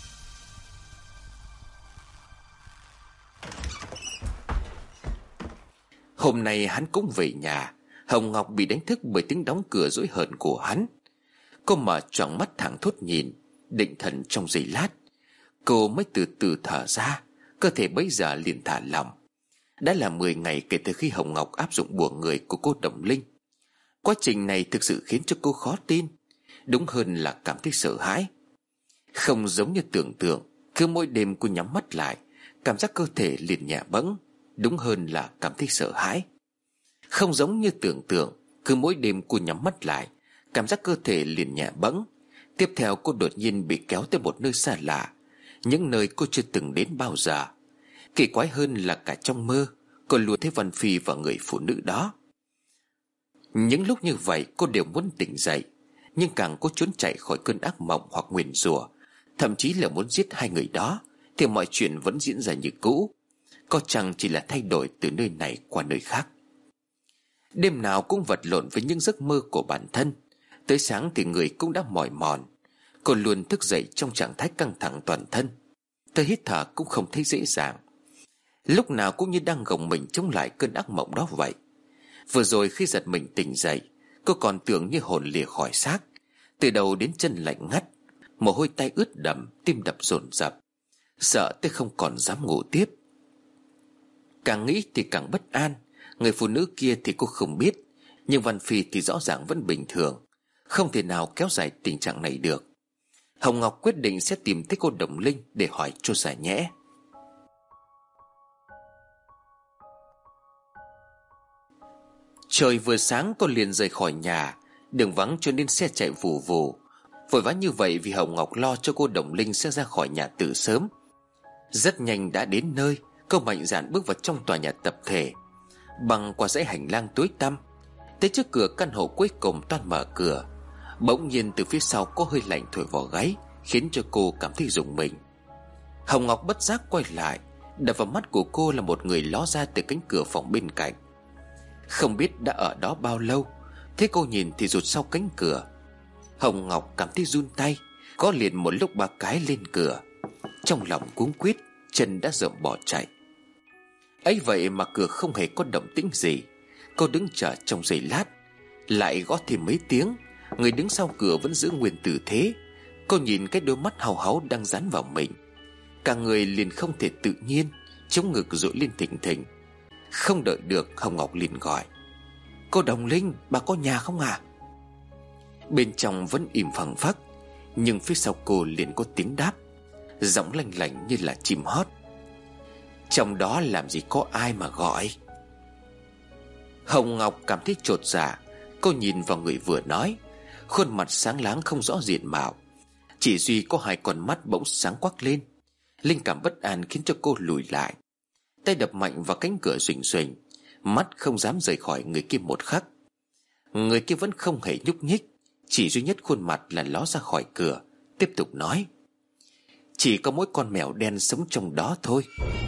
B: Hôm nay hắn cũng về nhà. Hồng Ngọc bị đánh thức bởi tiếng đóng cửa dỗi hờn của hắn. Cô mở choàng mắt thẳng thốt nhìn, định thần trong giây lát. Cô mới từ từ thở ra, cơ thể bấy giờ liền thả lỏng. Đã là mười ngày kể từ khi Hồng Ngọc áp dụng bùa người của cô Đồng Linh. Quá trình này thực sự khiến cho cô khó tin, đúng hơn là cảm thấy sợ hãi. Không giống như tưởng tượng, cứ mỗi đêm cô nhắm mắt lại, cảm giác cơ thể liền nhẹ bẫng, đúng hơn là cảm thấy sợ hãi. Không giống như tưởng tượng, cứ mỗi đêm cô nhắm mắt lại, cảm giác cơ thể liền nhẹ bẫng. Tiếp theo cô đột nhiên bị kéo tới một nơi xa lạ, những nơi cô chưa từng đến bao giờ. Kỳ quái hơn là cả trong mơ, cô luôn thấy Văn Phi và người phụ nữ đó. Những lúc như vậy cô đều muốn tỉnh dậy, nhưng càng cô trốn chạy khỏi cơn ác mộng hoặc nguyền rủa, thậm chí là muốn giết hai người đó, thì mọi chuyện vẫn diễn ra như cũ, có chăng chỉ là thay đổi từ nơi này qua nơi khác. Đêm nào cũng vật lộn với những giấc mơ của bản thân. Tới sáng thì người cũng đã mỏi mòn. Cô luôn thức dậy trong trạng thái căng thẳng toàn thân, tới hít thở cũng không thấy dễ dàng. Lúc nào cũng như đang gồng mình chống lại cơn ác mộng đó vậy. Vừa rồi khi giật mình tỉnh dậy, cô còn tưởng như hồn lìa khỏi xác, từ đầu đến chân lạnh ngắt, mồ hôi tay ướt đẫm, tim đập dồn dập, sợ tới không còn dám ngủ tiếp. Càng nghĩ thì càng bất an. Người phụ nữ kia thì cô không biết, nhưng Văn Phi thì rõ ràng vẫn bình thường, không thể nào kéo dài tình trạng này được. Hồng Ngọc quyết định sẽ tìm tới cô Đồng Linh để hỏi cho giải nhẽ. Trời vừa sáng cô liền rời khỏi nhà. Đường vắng cho nên xe chạy vù vù. Vội vã như vậy vì Hồng Ngọc lo cho cô Đồng Linh sẽ ra khỏi nhà từ sớm. Rất nhanh đã đến nơi, cô mạnh dạn bước vào trong tòa nhà tập thể. Băng qua dãy hành lang tối tăm, tới trước cửa căn hộ cuối cùng toan mở cửa, bỗng nhiên từ phía sau có hơi lạnh thổi vào gáy, khiến cho cô cảm thấy rùng mình. Hồng Ngọc bất giác quay lại, đập vào mắt của cô là một người ló ra từ cánh cửa phòng bên cạnh. Không biết đã ở đó bao lâu, thế cô nhìn thì rụt sau cánh cửa. Hồng Ngọc cảm thấy run tay, có liền một lúc ba cái lên cửa. Trong lòng cuống quýt, chân đã rộng bỏ chạy. ấy vậy mà cửa không hề có động tĩnh gì. Cô đứng chờ trong giây lát, lại gõ thêm mấy tiếng. Người đứng sau cửa vẫn giữ nguyên tư thế. Cô nhìn cái đôi mắt hàu háu đang dán vào mình, cả người liền không thể tự nhiên, chống ngực dội lên thình thình. Không đợi được, Hồng Ngọc liền gọi: "Cô Đồng Linh, bà có nhà không à?" Bên trong vẫn im phăng phắc, nhưng phía sau cô liền có tiếng đáp, giọng lanh lảnh như là chim hót: "Trong đó làm gì có ai mà gọi." Hồng Ngọc cảm thấy chột dạ. Cô nhìn vào người vừa nói, khuôn mặt sáng láng không rõ diện mạo, chỉ duy có hai con mắt bỗng sáng quắc lên. Linh cảm bất an khiến cho cô lùi lại, tay đập mạnh vào cánh cửa xuỳnh xuỳnh, mắt không dám rời khỏi người kia một khắc. Người kia vẫn không hề nhúc nhích, chỉ duy nhất khuôn mặt là ló ra khỏi cửa, tiếp tục nói: "Chỉ có mỗi con mèo đen sống trong đó thôi."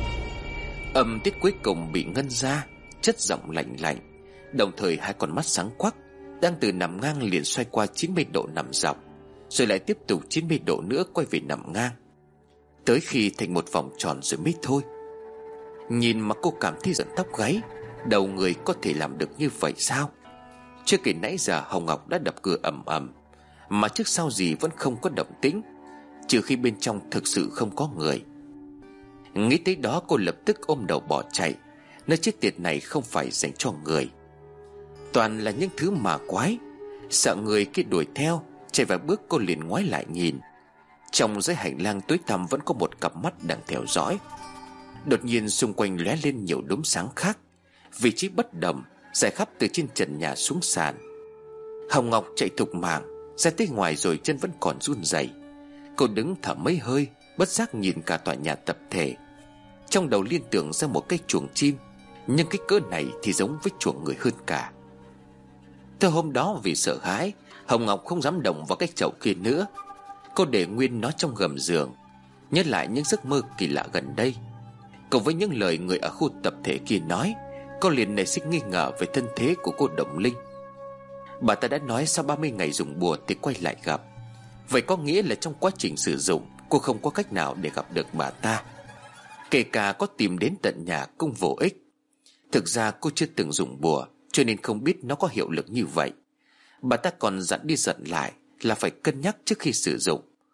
B: Âm tiết cuối cùng bị ngân ra, chất giọng lạnh lạnh, đồng thời hai con mắt sáng quắc đang từ nằm ngang liền xoay qua chín mươi độ nằm dọc, rồi lại tiếp tục chín mươi độ nữa quay về nằm ngang, tới khi thành một vòng tròn rồi mới thôi. Nhìn mà cô cảm thấy giận tóc gáy. Đầu người có thể làm được như vậy sao? Chưa kể nãy giờ Hồng Ngọc đã đập cửa ầm ầm, mà trước sau gì vẫn không có động tĩnh, trừ khi bên trong thực sự không có người. Nghĩ tới đó, cô lập tức ôm đầu bỏ chạy. Nơi chết tiệt này không phải dành cho người, toàn là những thứ ma quái. Sợ người kia đuổi theo, chạy vài bước cô liền ngoái lại nhìn. Trong dãy hành lang tối tăm vẫn có một cặp mắt đang theo dõi. Đột nhiên xung quanh lóe lên nhiều đốm sáng khác, vị trí bất đồng, rải khắp từ trên trần nhà xuống sàn. Hồng Ngọc chạy thục mạng ra tới ngoài rồi chân vẫn còn run rẩy. Cô đứng thở mấy hơi, bất giác nhìn cả tòa nhà tập thể. Trong đầu liên tưởng ra một cái chuồng chim, nhưng cái cỡ này thì giống với chuồng người hơn cả. Từ hôm đó vì sợ hãi, Hồng Ngọc không dám động vào cái chậu kia nữa. Cô để nguyên nó trong gầm giường, nhớ lại những giấc mơ kỳ lạ gần đây. Cùng với những lời người ở khu tập thể kia nói, cô liền nảy sinh nghi ngờ về thân thế của cô Đồng Linh. Bà ta đã nói sau ba mươi ngày dùng bùa thì quay lại gặp. Vậy có nghĩa là trong quá trình sử dụng, cô không có cách nào để gặp được bà ta. Kể cả có tìm đến tận nhà cũng vô ích. Thực ra cô chưa từng dùng bùa, cho nên không biết nó có hiệu lực như vậy. Bà ta còn dặn đi dặn lại là phải cân nhắc trước khi sử dụng.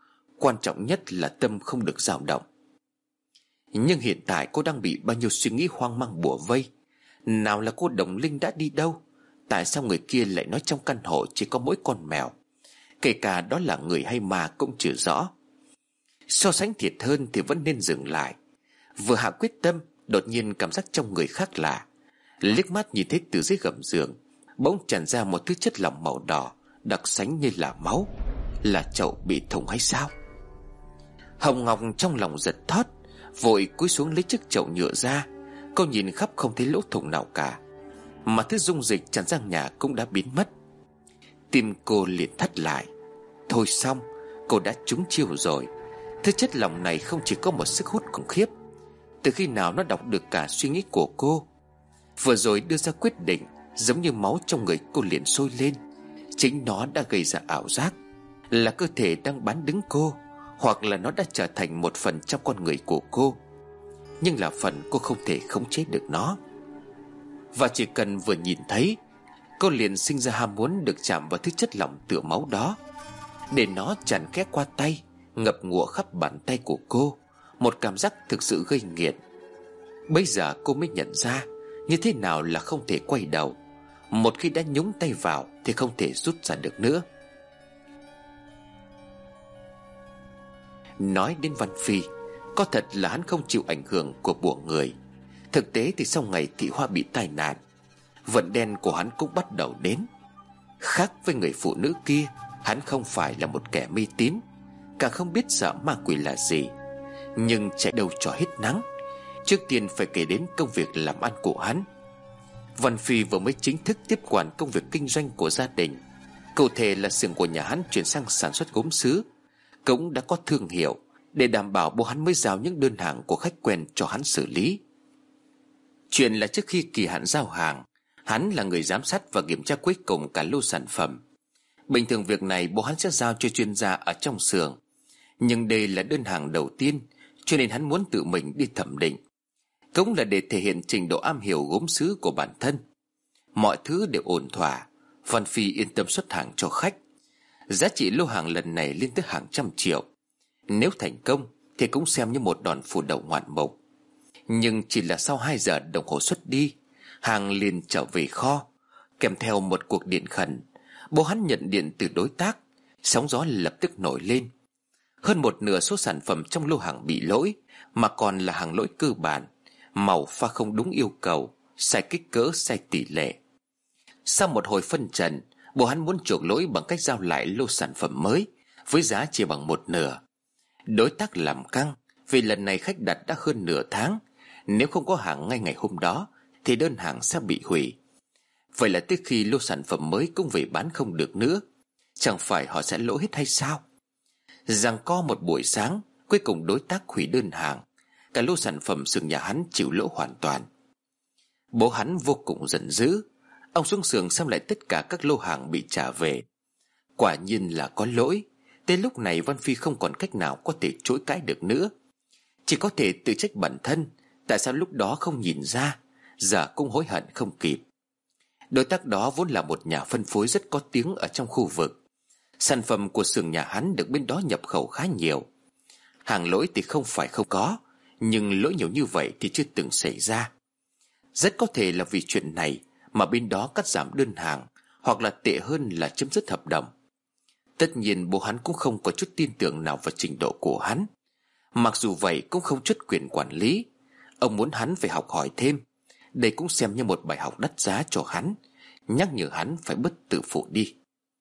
B: Quan trọng nhất là tâm không được dao động. Nhưng hiện tại cô đang bị bao nhiêu suy nghĩ hoang mang bủa vây. Nào là cô Đồng Linh đã đi đâu? Tại sao người kia lại nói trong căn hộ chỉ có mỗi con mèo? Kể cả đó là người hay ma cũng chưa rõ. So sánh thiệt hơn thì vẫn nên dừng lại. Vừa hạ quyết tâm, đột nhiên cảm giác trong người khác lạ. Liếc mắt nhìn thấy từ dưới gầm giường bỗng tràn ra một thứ chất lỏng màu đỏ, đặc sánh như là máu. Là chậu bị thủng hay sao? Hồng Ngọc trong lòng giật thót, vội cúi xuống lấy chiếc chậu nhựa ra. Cô nhìn khắp không thấy lỗ thủng nào cả, mà thứ dung dịch tràn ra nhà cũng đã biến mất. Tim cô liền thắt lại. Thôi xong, cô đã trúng chiêu rồi. Thứ chất lỏng này không chỉ có một sức hút khủng khiếp. Từ khi nào nó đọc được cả suy nghĩ của cô? Vừa rồi đưa ra quyết định, giống như máu trong người cô liền sôi lên. Chính nó đã gây ra ảo giác là cơ thể đang bán đứng cô, hoặc là nó đã trở thành một phần trong con người của cô. Nhưng là phần cô không thể khống chế được nó. Và chỉ cần vừa nhìn thấy, cô liền sinh ra ham muốn được chạm vào thứ chất lỏng tựa máu đó. Để nó tràn ghé qua tay, ngập ngụa khắp bàn tay của cô. Một cảm giác thực sự gây nghiện. Bây giờ cô mới nhận ra như thế nào là không thể quay đầu. Một khi đã nhúng tay vào thì không thể rút ra được nữa. Nói đến Văn Phi, có thật là hắn không chịu ảnh hưởng của bùa người. Thực tế thì sau ngày Thị Hoa bị tai nạn, vận đen của hắn cũng bắt đầu đến. Khác với người phụ nữ kia, hắn không phải là một kẻ mê tín, càng không biết sợ ma quỷ là gì. Nhưng chạy đâu cho hết nắng. Trước tiên phải kể đến công việc làm ăn của hắn. Văn Phi vừa mới chính thức tiếp quản công việc kinh doanh của gia đình. Cụ thể là xưởng của nhà hắn chuyển sang sản xuất gốm sứ, cũng đã có thương hiệu để đảm bảo bố hắn mới giao những đơn hàng của khách quen cho hắn xử lý. Chuyện là trước khi kỳ hạn giao hàng, hắn là người giám sát và kiểm tra cuối cùng cả lô sản phẩm. Bình thường việc này bố hắn sẽ giao cho chuyên gia ở trong xưởng, nhưng đây là đơn hàng đầu tiên, cho nên hắn muốn tự mình đi thẩm định, cũng là để thể hiện trình độ am hiểu gốm sứ của bản thân. Mọi thứ đều ổn thỏa, Văn Phi yên tâm xuất hàng cho khách. Giá trị lô hàng lần này lên tới hàng trăm triệu. Nếu thành công thì cũng xem như một đòn phủ đầu ngoạn mục. Nhưng chỉ là sau hai giờ đồng hồ xuất đi, hàng liền trở về kho, kèm theo một cuộc điện khẩn. Bố hắn nhận điện từ đối tác, sóng gió lập tức nổi lên. Hơn một nửa số sản phẩm trong lô hàng bị lỗi, mà còn là hàng lỗi cơ bản, màu pha không đúng yêu cầu, sai kích cỡ, sai tỷ lệ. Sau một hồi phân trần, bố hắn muốn chuộc lỗi bằng cách giao lại lô sản phẩm mới với giá chỉ bằng một nửa. Đối tác làm căng vì lần này khách đặt đã hơn nửa tháng, nếu không có hàng ngay ngày hôm đó thì đơn hàng sẽ bị hủy. Vậy là tới khi lô sản phẩm mới cũng về bán không được nữa, chẳng phải họ sẽ lỗ hết hay sao? Giằng co một buổi sáng, cuối cùng đối tác hủy đơn hàng. Cả lô sản phẩm xưởng nhà hắn chịu lỗ hoàn toàn. Bố hắn vô cùng giận dữ. Ông xuống xưởng xem lại tất cả các lô hàng bị trả về. Quả nhiên là có lỗi. Tới lúc này Văn Phi không còn cách nào có thể chối cãi được nữa, chỉ có thể tự trách bản thân. Tại sao lúc đó không nhìn ra, giờ cũng hối hận không kịp. Đối tác đó vốn là một nhà phân phối rất có tiếng ở trong khu vực. Sản phẩm của xưởng nhà hắn được bên đó nhập khẩu khá nhiều. Hàng lỗi thì không phải không có, nhưng lỗi nhiều như vậy thì chưa từng xảy ra. Rất có thể là vì chuyện này mà bên đó cắt giảm đơn hàng, hoặc là tệ hơn là chấm dứt hợp đồng. Tất nhiên bố hắn cũng không có chút tin tưởng nào vào trình độ của hắn. Mặc dù vậy cũng không chút quyền quản lý. Ông muốn hắn phải học hỏi thêm. Đây cũng xem như một bài học đắt giá cho hắn, nhắc nhở hắn phải bớt tự phụ đi.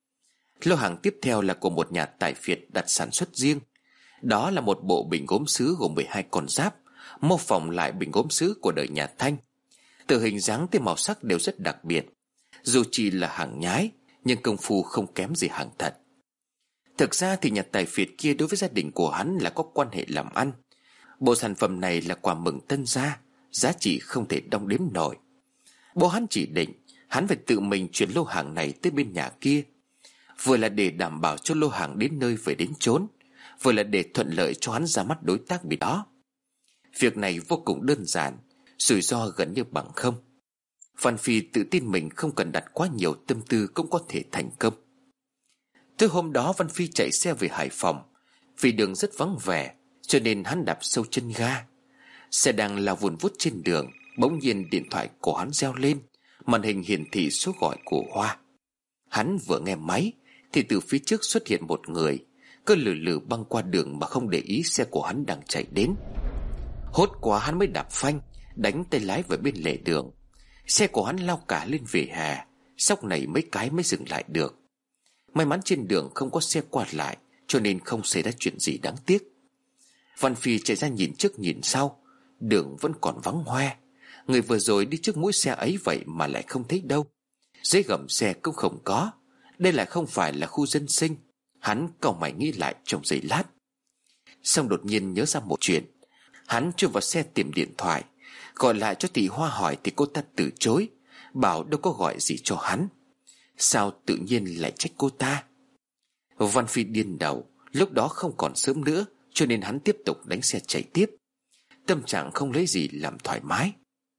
B: Lô hàng tiếp theo là của một nhà tài phiệt đặt sản xuất riêng. Đó là một bộ bình gốm sứ gồm mười hai con giáp, mô phỏng lại bình gốm sứ của đời nhà Thanh. Từ hình dáng tới màu sắc đều rất đặc biệt. Dù chỉ là hàng nhái, nhưng công phu không kém gì hàng thật. Thực ra thì nhà tài phiệt kia đối với gia đình của hắn là có quan hệ làm ăn. Bộ sản phẩm này là quà mừng tân gia, giá trị không thể đong đếm nổi. Bố hắn chỉ định hắn phải tự mình chuyển lô hàng này tới bên nhà kia, vừa là để đảm bảo cho lô hàng đến nơi về đến chốn, vừa là để thuận lợi cho hắn ra mắt đối tác bên đó. Việc này vô cùng đơn giản, rủi ro gần như bằng không. Văn Phi tự tin mình không cần đặt quá nhiều tâm tư cũng có thể thành công. Tới hôm đó Văn Phi chạy xe về Hải Phòng. Vì đường rất vắng vẻ, cho nên hắn đạp sâu chân ga. Xe đang lao vun vút trên đường, bỗng nhiên điện thoại của hắn reo lên. Màn hình hiển thị số gọi của Hoa. Hắn vừa nghe máy thì từ phía trước xuất hiện một người, cứ lừ lừ băng qua đường mà không để ý xe của hắn đang chạy đến. Hốt quá hắn mới đạp phanh, đánh tay lái về bên lề đường. Xe của hắn lao cả lên vỉa hè, sóc này mấy cái mới dừng lại được. May mắn trên đường không có xe qua lại, cho nên không xảy ra chuyện gì đáng tiếc. Văn Phi chạy ra nhìn trước nhìn sau, đường vẫn còn vắng hoe. Người vừa rồi đi trước mũi xe ấy vậy mà lại không thấy đâu. Dưới gầm xe cũng không có. Đây lại không phải là khu dân sinh. Hắn cau mày nghĩ lại trong giây lát. Xong đột nhiên nhớ ra một chuyện. Hắn chui vào xe tìm điện thoại, gọi lại cho Thị Hoa hỏi thì cô ta từ chối, bảo đâu có gọi gì cho hắn. Sao tự nhiên lại trách cô ta? Văn Phi điên đầu. Lúc đó không còn sớm nữa, cho nên hắn tiếp tục đánh xe chạy tiếp. Tâm trạng không lấy gì làm thoải mái.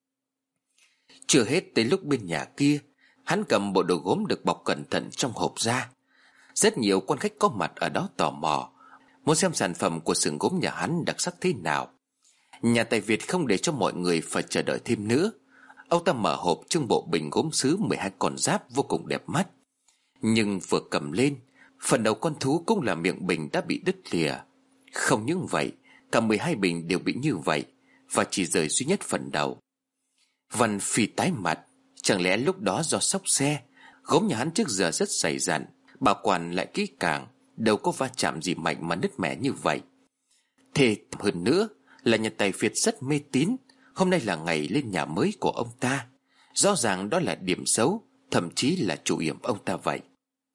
B: Chưa hết, tới lúc bên nhà kia, hắn cầm bộ đồ gốm được bọc cẩn thận trong hộp ra. Rất nhiều quan khách có mặt ở đó tò mò, muốn xem sản phẩm của xưởng gốm nhà hắn đặc sắc thế nào. Nhà tài Việt không để cho mọi người phải chờ đợi thêm nữa. Ông ta mở hộp trưng bộ bình gốm sứ mười hai con giáp vô cùng đẹp mắt. Nhưng vừa cầm lên, phần đầu con thú cũng là miệng bình đã bị đứt lìa. Không những vậy, cả mười hai bình đều bị như vậy, và chỉ rời duy nhất phần đầu. Văn Phi tái mặt. Chẳng lẽ lúc đó do sốc xe, gốm nhà hắn trước giờ rất dày dặn, bảo quản lại kỹ càng, đâu có va chạm gì mạnh mà nứt mẻ như vậy. Thế hơn nữa là nhà tài Việt rất mê tín. Hôm nay là ngày lên nhà mới của ông ta. Rõ ràng đó là điểm xấu, thậm chí là chủ yểm ông ta vậy.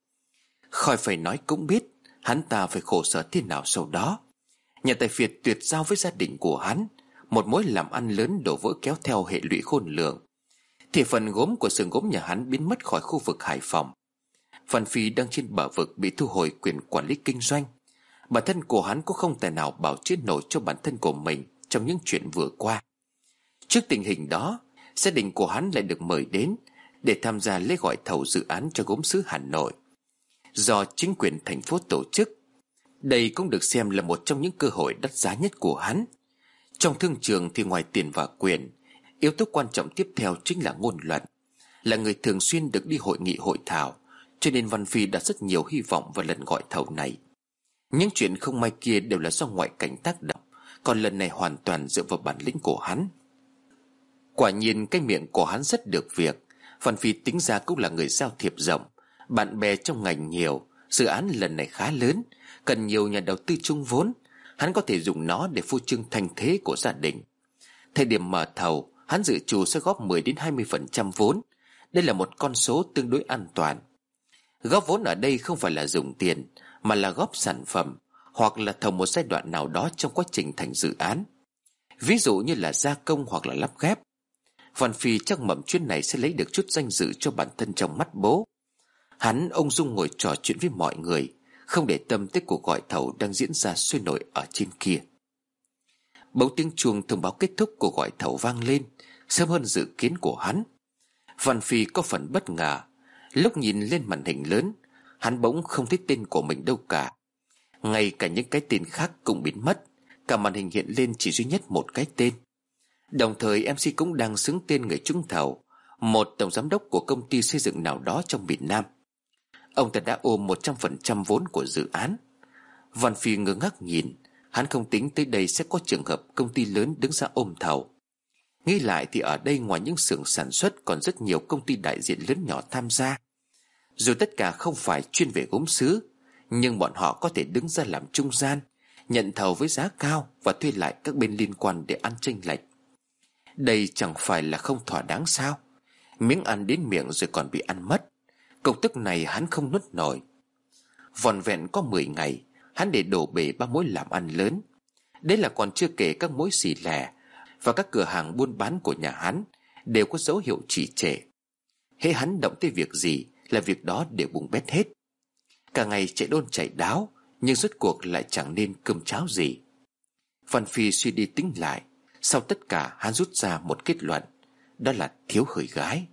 B: Khỏi phải nói cũng biết hắn ta phải khổ sở thế nào sau đó. Nhà tài Việt tuyệt giao với gia đình của hắn, một mối làm ăn lớn đổ vỡ kéo theo hệ lụy khôn lường. Thì phần gốm của xưởng gốm nhà hắn biến mất khỏi khu vực Hải Phòng. Văn Phi đang trên bờ vực bị thu hồi quyền quản lý kinh doanh. Bản thân của hắn cũng không tài nào bảo chữa nổi cho bản thân của mình trong những chuyện vừa qua. Trước tình hình đó, gia đình của hắn lại được mời đến để tham gia lễ gọi thầu dự án cho gốm sứ Hà Nội do chính quyền thành phố tổ chức. Đây cũng được xem là một trong những cơ hội đắt giá nhất của hắn. Trong thương trường thì ngoài tiền và quyền, yếu tố quan trọng tiếp theo chính là ngôn luận. Là người thường xuyên được đi hội nghị hội thảo, cho nên Văn Phi đặt rất nhiều hy vọng vào lần gọi thầu này. Những chuyện không may kia đều là do ngoại cảnh tác động, còn lần này hoàn toàn dựa vào bản lĩnh của hắn. Quả nhiên cái miệng của hắn rất được việc. Văn Phi tính ra cũng là người giao thiệp rộng, bạn bè trong ngành nhiều. Dự án lần này khá lớn, cần nhiều nhà đầu tư chung vốn. Hắn có thể dùng nó để phô trương thành thế của gia đình. Thời điểm mở thầu, hắn dự trù sẽ góp mười đến hai mươi phần trăm vốn. Đây là một con số tương đối an toàn. Góp vốn ở đây không phải là dùng tiền, mà là góp sản phẩm, hoặc là thầu một giai đoạn nào đó trong quá trình thành dự án. Ví dụ như là gia công hoặc là lắp ghép. Văn Phi chắc mầm chuyến này sẽ lấy được chút danh dự cho bản thân trong mắt bố. Hắn ung dung ngồi trò chuyện với mọi người, không để tâm tới cuộc gọi thầu đang diễn ra sôi nổi ở trên kia. Bỗng tiếng chuông thông báo kết thúc cuộc gọi thầu vang lên, sớm hơn dự kiến của hắn. Văn Phi có phần bất ngờ. Lúc nhìn lên màn hình lớn, hắn bỗng không thấy tên của mình đâu cả. Ngay cả những cái tên khác cũng biến mất. Cả màn hình hiện lên chỉ duy nhất một cái tên. Đồng thời em xê cũng đang xướng tên người trúng thầu, một tổng giám đốc của công ty xây dựng nào đó trong miền Nam. Ông ta đã ôm một trăm phần trăm vốn của dự án. Văn Phi ngơ ngác nhìn. Hắn không tính tới đây sẽ có trường hợp công ty lớn đứng ra ôm thầu. Nghĩ lại thì ở đây ngoài những xưởng sản xuất còn rất nhiều công ty đại diện lớn nhỏ tham gia. Dù tất cả không phải chuyên về gốm sứ, nhưng bọn họ có thể đứng ra làm trung gian, nhận thầu với giá cao và thuê lại các bên liên quan để ăn chênh lệch. Đây chẳng phải là không thỏa đáng sao? Miếng ăn đến miệng rồi còn bị ăn mất. Công tức này hắn không nuốt nổi. Vòn vẹn có mười ngày, hắn để đổ bể ba mối làm ăn lớn. Đấy là còn chưa kể các mối xỉ lẻ và các cửa hàng buôn bán của nhà hắn đều có dấu hiệu trì trệ. Hễ hắn động tới việc gì là việc đó đều bùng bét hết. Cả ngày chạy đôn chạy đáo, nhưng rốt cuộc lại chẳng nên cơm cháo gì. Văn Phi suy đi tính lại, sau tất cả hắn rút ra một kết luận, đó là thiếu hời gái.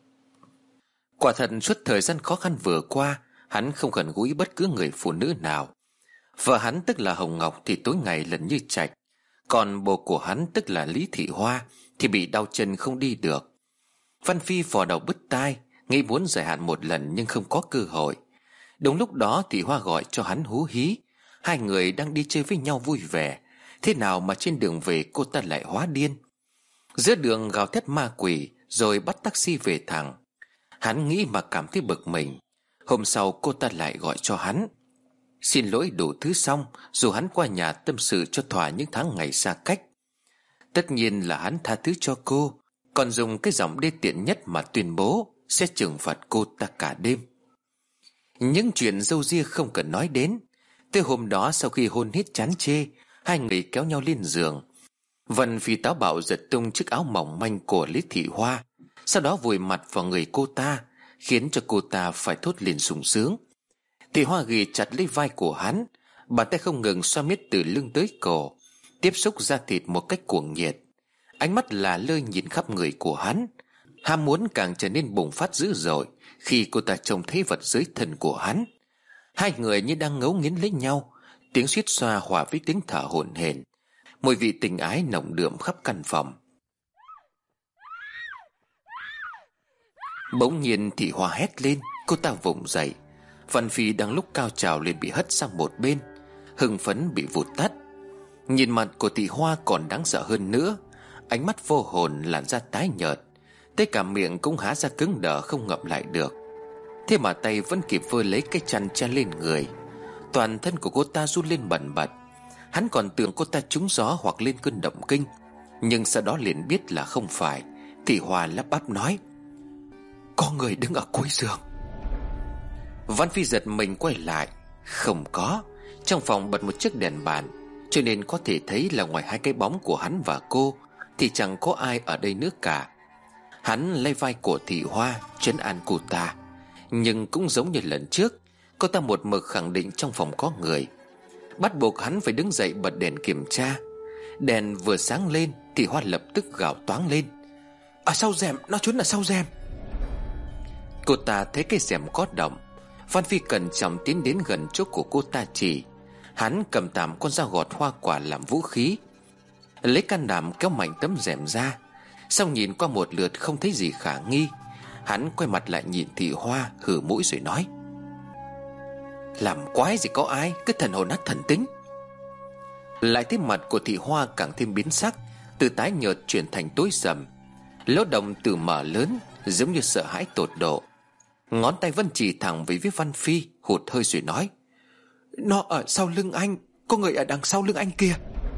B: Quả thật suốt thời gian khó khăn vừa qua, hắn không gần gũi bất cứ người phụ nữ nào. Vợ hắn tức là Hồng Ngọc thì tối ngày lần như trạch, còn bồ của hắn tức là Lý Thị Hoa thì bị đau chân không đi được. Văn Phi vò đầu bứt tai, nghĩ muốn giải hạn một lần nhưng không có cơ hội. Đúng lúc đó Thị Hoa gọi cho hắn hú hí. Hai người đang đi chơi với nhau vui vẻ, thế nào mà trên đường về cô ta lại hóa điên. Giữa đường gào thét ma quỷ, rồi bắt taxi về thẳng. Hắn nghĩ mà cảm thấy bực mình. Hôm sau cô ta lại gọi cho hắn, xin lỗi đủ thứ xong, dù hắn qua nhà tâm sự cho thỏa những tháng ngày xa cách. Tất nhiên là hắn tha thứ cho cô, còn dùng cái giọng đê tiện nhất mà tuyên bố sẽ trừng phạt cô ta cả đêm. Những chuyện râu ria không cần nói đến. Tới hôm đó sau khi hôn hết chán chê, hai người kéo nhau lên giường. Vân Phi táo bạo giật tung chiếc áo mỏng manh của Lý Thị Hoa, sau đó vùi mặt vào người cô ta, khiến cho cô ta phải thốt lên sung sướng. Thị Hoa ghì chặt lấy vai của hắn, bàn tay không ngừng xoa miết từ lưng tới cổ, tiếp xúc da thịt một cách cuồng nhiệt. Ánh mắt là lơi nhìn khắp người của hắn, ham muốn càng trở nên bùng phát dữ dội khi cô ta trông thấy vật dưới thân của hắn. Hai người như đang ngấu nghiến lấy nhau, tiếng suýt xoa hòa với tiếng thở hổn hển, mùi vị tình ái nồng đượm khắp căn phòng. Bỗng nhiên Thị Hoa hét lên, cô ta vùng dậy. Văn Phi đang lúc cao trào liền bị hất sang một bên, hưng phấn bị vụt tắt. Nhìn mặt của Thị Hoa còn đáng sợ hơn nữa, ánh mắt vô hồn, làn da tái nhợt, tới cả miệng cũng há ra cứng đờ không ngậm lại được. Thế mà tay vẫn kịp vơ lấy cái chăn che lên người. Toàn thân của cô ta run lên bần bật. Hắn còn tưởng cô ta trúng gió hoặc lên cơn động kinh, nhưng sau đó liền biết là không phải. Thị Hoa lắp bắp nói, có người đứng ở cuối giường. Văn Phi giật mình quay lại, không có. Trong phòng bật một chiếc đèn bàn, cho nên có thể thấy là ngoài hai cái bóng của hắn và cô thì chẳng có ai ở đây nữa cả. Hắn lấy vai của Thị Hoa trấn an cô ta, nhưng cũng giống như lần trước, cô ta một mực khẳng định trong phòng có người, bắt buộc hắn phải đứng dậy bật đèn kiểm tra. Đèn vừa sáng lên, Thị Hoa lập tức gào toáng lên, ở sau rèm, nó trốn ở sau rèm. Cô ta thấy cái rèm có động. Văn Phi cẩn trọng tiến đến gần chỗ của cô ta chỉ. Hắn cầm tạm con dao gọt hoa quả làm vũ khí, lấy can đảm kéo mạnh tấm rèm ra. Xong nhìn qua một lượt không thấy gì khả nghi, hắn quay mặt lại nhìn Thị Hoa, hừ mũi rồi nói, làm quái gì có ai, cứ thần hồn nát thần tính. Lại thấy mặt của Thị Hoa càng thêm biến sắc, từ tái nhợt chuyển thành tối sầm, lỗ động từ mở lớn, giống như sợ hãi tột độ. Ngón tay vẫn chỉ thẳng về phía Văn Phi, hụt hơi rồi nói, nó ở sau lưng anh, có người ở đằng sau lưng anh kia.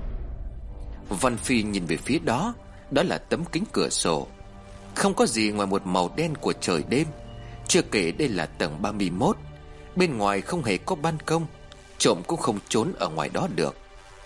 B: Văn Phi nhìn về phía đó, đó là tấm kính cửa sổ. Không có gì ngoài một màu đen của trời đêm. Chưa kể đây là tầng ba mươi mốt, bên ngoài không hề có ban công, trộm cũng không trốn ở ngoài đó được.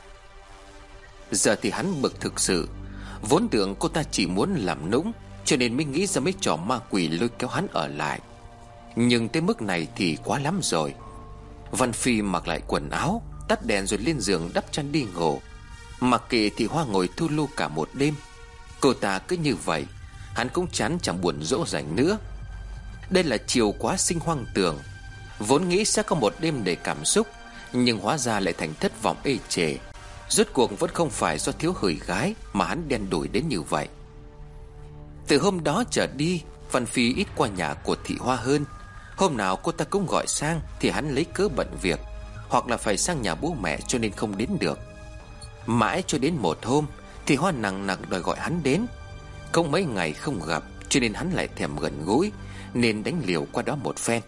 B: Giờ thì hắn bực thực sự. Vốn tưởng cô ta chỉ muốn làm nũng, cho nên mới nghĩ ra mấy trò ma quỷ lôi kéo hắn ở lại. Nhưng tới mức này thì quá lắm rồi. Văn Phi mặc lại quần áo, tắt đèn rồi lên giường đắp chăn đi ngủ. Mặc kệ Thị Hoa ngồi thu lưu cả một đêm. Cô ta cứ như vậy, hắn cũng chán chẳng buồn dỗ dành nữa. Đây là chiều quá sinh hoang tưởng. Vốn nghĩ sẽ có một đêm đầy cảm xúc, nhưng hóa ra lại thành thất vọng ê chề. Rốt cuộc vẫn không phải do thiếu hời gái mà hắn đen đủi đến như vậy. Từ hôm đó trở đi, Văn Phi ít qua nhà của Thị Hoa hơn. Hôm nào cô ta cũng gọi sang thì hắn lấy cớ bận việc, hoặc là phải sang nhà bố mẹ cho nên không đến được. Mãi cho đến một hôm, Thị Hoa nặng nặc đòi gọi hắn đến. Không mấy ngày không gặp, cho nên hắn lại thèm gần gũi, nên đánh liều qua đó một phen.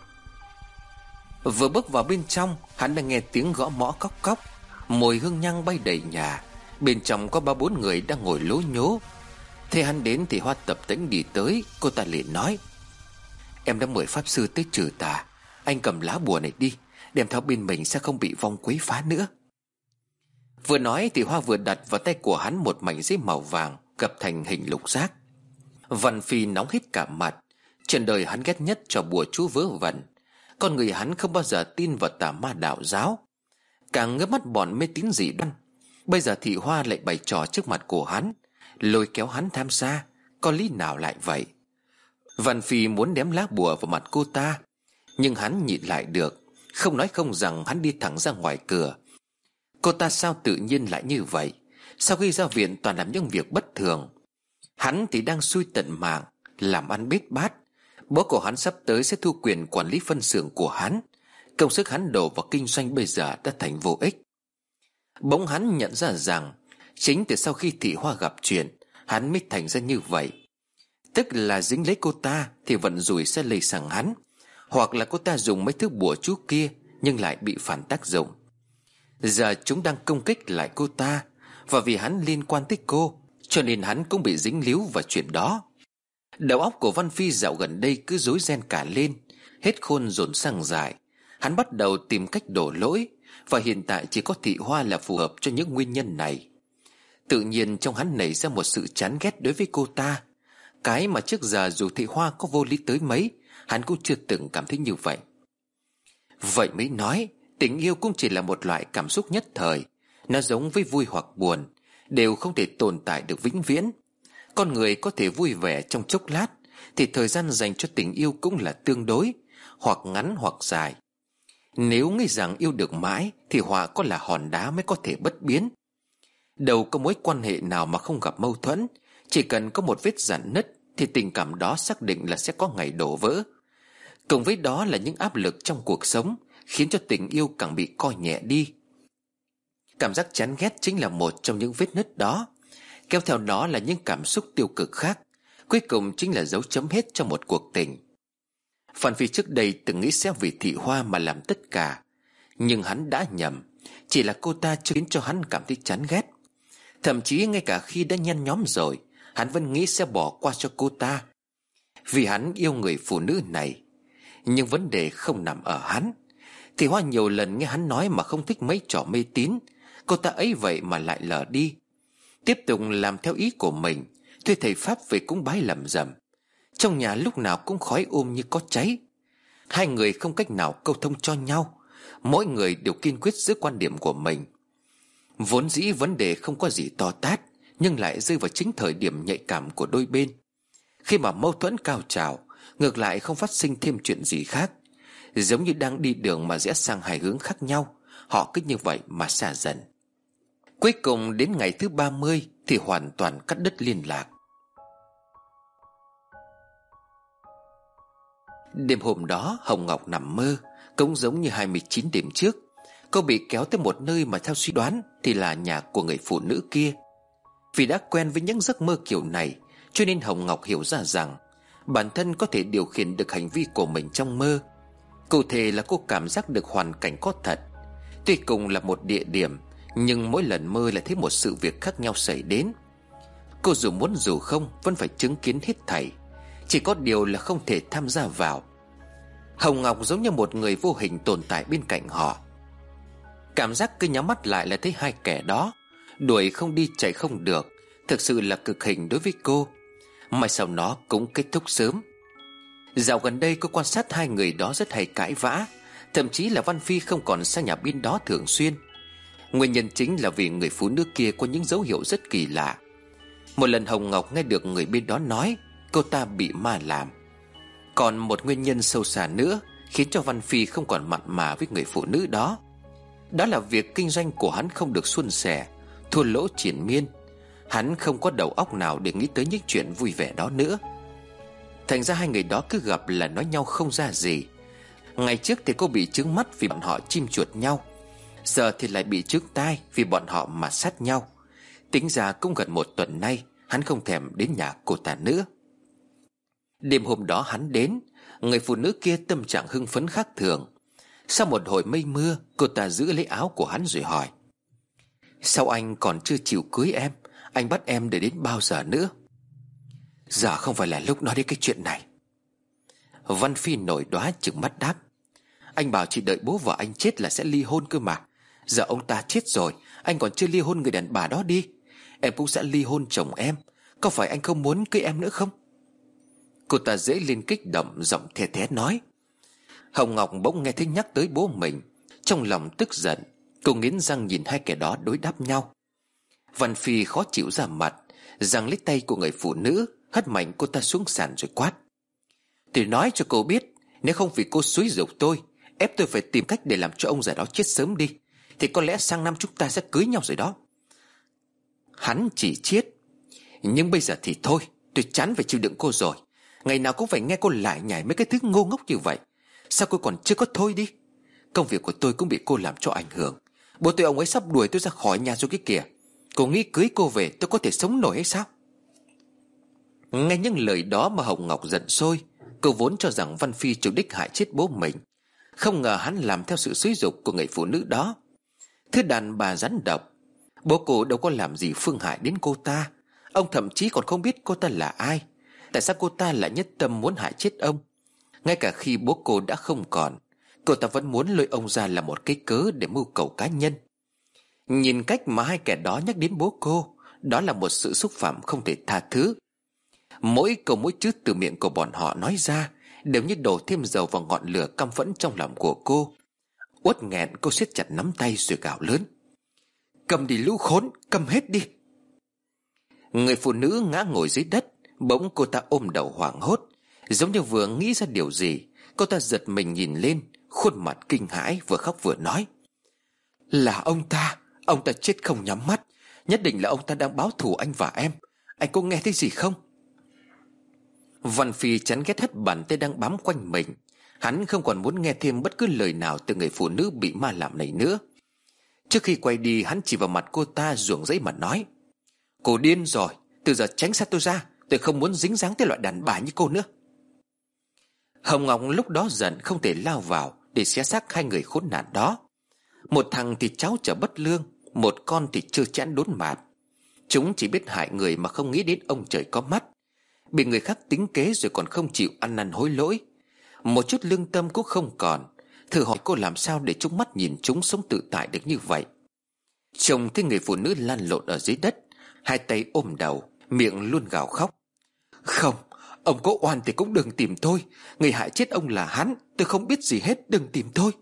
B: Vừa bước vào bên trong, hắn đã nghe tiếng gõ mõ cóc cóc, mùi hương nhang bay đầy nhà. Bên trong có ba bốn người đang ngồi lố nhố. Thế hắn đến thì Hoa tập tễnh đi tới. Cô ta liền nói, em đã mời pháp sư tới trừ tà, anh cầm lá bùa này đi, đem theo bên mình sẽ không bị vong quấy phá nữa. Vừa nói thì Hoa vừa đặt vào tay của hắn một mảnh giấy màu vàng gập thành hình lục giác. Văn Phi nóng hết cả mặt. Trên đời hắn ghét nhất trò bùa chú vớ vẩn. Con người hắn không bao giờ tin vào tà ma đạo giáo, càng ngước mắt bọn mê tín dị đoan. Bây giờ Thị Hoa lại bày trò trước mặt của hắn, lôi kéo hắn tham gia, có lý nào lại vậy? Văn Phi muốn ném lá bùa vào mặt cô ta, nhưng hắn nhịn lại được, không nói không rằng hắn đi thẳng ra ngoài cửa, Cô ta sao tự nhiên lại như vậy? Sau khi ra viện toàn làm những việc bất thường. Hắn thì đang xui tận mạng, làm ăn bết bát. Bố của hắn sắp tới sẽ thu quyền quản lý phân xưởng của hắn. Công sức hắn đổ vào kinh doanh bây giờ đã thành vô ích. Bỗng hắn nhận ra rằng chính từ sau khi Thị Hoa gặp chuyện, hắn mới thành ra như vậy. Tức là dính lấy cô ta thì vận rủi sẽ lây sang hắn, hoặc là cô ta dùng mấy thứ bùa chú kia nhưng lại bị phản tác dụng. Giờ chúng đang công kích lại cô ta, và vì hắn liên quan tới cô cho nên hắn cũng bị dính líu vào chuyện đó. Đầu óc của Văn Phi dạo gần đây cứ rối ren cả lên, hết khôn dồn sang dại. Hắn bắt đầu tìm cách đổ lỗi, và hiện tại chỉ có Thị Hoa là phù hợp cho những nguyên nhân này. Tự nhiên trong hắn nảy ra một sự chán ghét đối với cô ta. Cái mà trước giờ dù Thị Hoa có vô lý tới mấy, hắn cũng chưa từng cảm thấy như vậy. Vậy mới nói tình yêu cũng chỉ là một loại cảm xúc nhất thời. Nó giống với vui hoặc buồn, đều không thể tồn tại được vĩnh viễn. Con người có thể vui vẻ trong chốc lát, thì thời gian dành cho tình yêu cũng là tương đối, hoặc ngắn hoặc dài. Nếu nghĩ rằng yêu được mãi thì họa có là hòn đá mới có thể bất biến. Đâu có mối quan hệ nào mà không gặp mâu thuẫn. Chỉ cần có một vết rạn nứt thì tình cảm đó xác định là sẽ có ngày đổ vỡ. Cùng với đó là những áp lực trong cuộc sống khiến cho tình yêu càng bị coi nhẹ đi. Cảm giác chán ghét chính là một trong những vết nứt đó. Kéo theo đó là những cảm xúc tiêu cực khác. Cuối cùng chính là dấu chấm hết cho một cuộc tình. Phan Phi trước đây từng nghĩ sẽ vì Thị Hoa mà làm tất cả, nhưng hắn đã nhầm. Chỉ là cô ta chưa khiến cho hắn cảm thấy chán ghét. Thậm chí ngay cả khi đã nhen nhóm rồi, hắn vẫn nghĩ sẽ bỏ qua cho cô ta, vì hắn yêu người phụ nữ này. Nhưng vấn đề không nằm ở hắn. Thị Hoa nhiều lần nghe hắn nói mà không thích mấy trò mê tín. Cô ta ấy vậy mà lại lờ đi, tiếp tục làm theo ý của mình, thuê thầy pháp về cúng bái lầm rầm. Trong nhà lúc nào cũng khói um như có cháy. Hai người không cách nào câu thông cho nhau. Mỗi người đều kiên quyết giữ quan điểm của mình. Vốn dĩ vấn đề không có gì to tát, nhưng lại rơi vào chính thời điểm nhạy cảm của đôi bên. Khi mà mâu thuẫn cao trào, ngược lại không phát sinh thêm chuyện gì khác. Giống như đang đi đường mà rẽ sang hai hướng khác nhau. Họ cứ như vậy mà xa dần. Cuối cùng đến ngày thứ ba mươi thì hoàn toàn cắt đứt liên lạc. Đêm hôm đó Hồng Ngọc nằm mơ, cũng giống như hai mươi chín đêm trước. Cô bị kéo tới một nơi mà theo suy đoán thì là nhà của người phụ nữ kia. Vì đã quen với những giấc mơ kiểu này, cho nên Hồng Ngọc hiểu ra rằng bản thân có thể điều khiển được hành vi của mình trong mơ. Cụ thể là cô cảm giác được hoàn cảnh có thật. Tuy cùng là một địa điểm, nhưng mỗi lần mơ lại thấy một sự việc khác nhau xảy đến. Cô dù muốn dù không vẫn phải chứng kiến hết thảy. Chỉ có điều là không thể tham gia vào. Hồng Ngọc giống như một người vô hình tồn tại bên cạnh họ. Cảm giác cứ nhắm mắt lại là thấy hai kẻ đó. Đuổi không đi chạy không được, thực sự là cực hình đối với cô. Mà sau nó cũng kết thúc sớm. Dạo gần đây cô quan sát hai người đó rất hay cãi vã. Thậm chí là Văn Phi không còn sang nhà bên đó thường xuyên. Nguyên nhân chính là vì người phụ nữ kia có những dấu hiệu rất kỳ lạ. Một lần Hồng Ngọc nghe được người bên đó nói cô ta bị ma làm. Còn một nguyên nhân sâu xa nữa khiến cho Văn Phi không còn mặn mà với người phụ nữ đó. Đó là việc kinh doanh của hắn không được suôn sẻ, thua lỗ triển miên. Hắn không có đầu óc nào để nghĩ tới những chuyện vui vẻ đó nữa. Thành ra hai người đó cứ gặp là nói nhau không ra gì. Ngày trước thì cô bị trướng mắt vì bọn họ chim chuột nhau, giờ thì lại bị trướng tai vì bọn họ mà sát nhau. Tính ra cũng gần một tuần nay hắn không thèm đến nhà cô ta nữa. Đêm hôm đó hắn đến, người phụ nữ kia tâm trạng hưng phấn khác thường. Sau một hồi mây mưa, cô ta giữ lấy áo của hắn rồi hỏi: sao anh còn chưa chịu cưới em? Anh bắt em để đến bao giờ nữa? Giờ không phải là lúc nói đến cái chuyện này. Văn Phi nổi đoá trừng mắt đáp: anh bảo chỉ đợi bố vợ anh chết là sẽ ly hôn cơ mà. Giờ ông ta chết rồi, anh còn chưa ly hôn người đàn bà đó đi. Em cũng sẽ ly hôn chồng em. Có phải anh không muốn cưới em nữa không? Cô ta dễ lên kích động, giọng the thé nói. Hồng Ngọc bỗng nghe thấy nhắc tới bố mình, trong lòng tức giận. Cô nghiến răng nhìn hai kẻ đó đối đáp nhau. Văn Phi khó chịu ra mặt, giằng lấy tay của người phụ nữ, hất mạnh cô ta xuống sàn rồi quát: tôi nói cho cô biết, nếu không vì cô xúi giục tôi, ép tôi phải tìm cách để làm cho ông già đó chết sớm đi, thì có lẽ sang năm chúng ta sẽ cưới nhau rồi đó. Hắn chỉ chiết. Nhưng bây giờ thì thôi, tôi chán phải chịu đựng cô rồi. Ngày nào cũng phải nghe cô lải nhải mấy cái thứ ngô ngốc như vậy. Sao cô còn chưa có thôi đi? Công việc của tôi cũng bị cô làm cho ảnh hưởng. Bố tôi ông ấy sắp đuổi tôi ra khỏi nhà rồi cái kìa. Cô nghĩ cưới cô về tôi có thể sống nổi hay sao? Nghe những lời đó mà Hồng Ngọc giận sôi. Cô vốn cho rằng Văn Phi chủ đích hại chết bố mình, không ngờ hắn làm theo sự xúi giục của người phụ nữ đó. Thứ đàn bà rắn độc. Bố cô đâu có làm gì phương hại đến cô ta. Ông thậm chí còn không biết cô ta là ai. Tại sao cô ta lại nhất tâm muốn hại chết ông? Ngay cả khi bố cô đã không còn, cô ta vẫn muốn lôi ông ra làm một cái cớ để mưu cầu cá nhân. Nhìn cách mà hai kẻ đó nhắc đến bố cô, đó là một sự xúc phạm không thể tha thứ. Mỗi câu mỗi chữ từ miệng của bọn họ nói ra đều như đổ thêm dầu vào ngọn lửa căm phẫn trong lòng của cô. Uất nghẹn, cô siết chặt nắm tay rồi gào lớn: Cầm đi lũ khốn, cầm hết đi! Người phụ nữ ngã ngồi dưới đất. Bỗng cô ta ôm đầu hoảng hốt, giống như vừa nghĩ ra điều gì. Cô ta giật mình nhìn lên, khuôn mặt kinh hãi, vừa khóc vừa nói: Là ông ta, ông ta chết không nhắm mắt. Nhất định là ông ta đang báo thù anh và em. Anh có nghe thấy gì không? Văn Phi chán ghét hết bàn tay đang bám quanh mình. Hắn không còn muốn nghe thêm bất cứ lời nào từ người phụ nữ bị ma làm này nữa. Trước khi quay đi, hắn chỉ vào mặt cô ta ruồng rẫy mà nói: Cô điên rồi, từ giờ tránh xa tôi ra. Tôi không muốn dính dáng tới loại đàn bà như cô nữa. Hồng Ngọc lúc đó giận không thể lao vào để xé xác hai người khốn nạn đó. Một thằng thì cháu chở bất lương, một con thì trơ trẽn đốn mạt. Chúng chỉ biết hại người mà không nghĩ đến ông trời có mắt. Bị người khác tính kế rồi còn không chịu ăn năn hối lỗi, một chút lương tâm cũng không còn. Thử hỏi cô làm sao để chúng mắt nhìn chúng sống tự tại được như vậy? Trông thấy người phụ nữ lăn lộn ở dưới đất, hai tay ôm đầu, miệng luôn gào khóc: Không, ông có oan thì cũng đừng tìm tôi. Người hại chết ông là hắn, tôi không biết gì hết, đừng tìm tôi.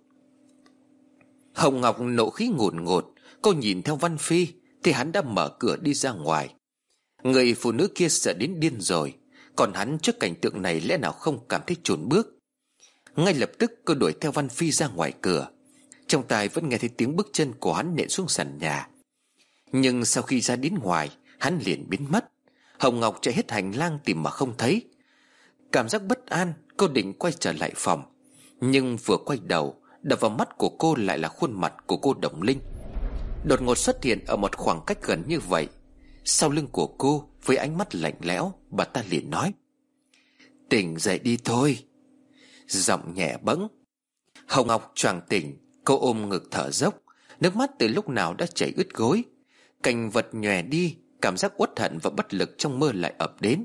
B: Hồng Ngọc nộ khí ngùn ngụt. Cô nhìn theo Văn Phi thì hắn đã mở cửa đi ra ngoài. Người phụ nữ kia sợ đến điên rồi, còn hắn trước cảnh tượng này lẽ nào không cảm thấy chùn bước. Ngay lập tức cô đuổi theo Văn Phi ra ngoài cửa. Trong tai vẫn nghe thấy tiếng bước chân của hắn nện xuống sàn nhà. Nhưng sau khi ra đến ngoài, hắn liền biến mất. Hồng Ngọc chạy hết hành lang tìm mà không thấy. Cảm giác bất an, cô định quay trở lại phòng. Nhưng vừa quay đầu, đập vào mắt của cô lại là khuôn mặt của cô Đồng Linh, đột ngột xuất hiện ở một khoảng cách gần như vậy. Sau lưng của cô, với ánh mắt lạnh lẽo, bà ta liền nói: Tỉnh dậy đi thôi. Giọng nhẹ bẫng. Hồng Ngọc choàng tỉnh. Cô ôm ngực thở dốc, nước mắt từ lúc nào đã chảy ướt gối. Cảnh vật nhòe đi, cảm giác uất hận và bất lực trong mơ lại ập đến.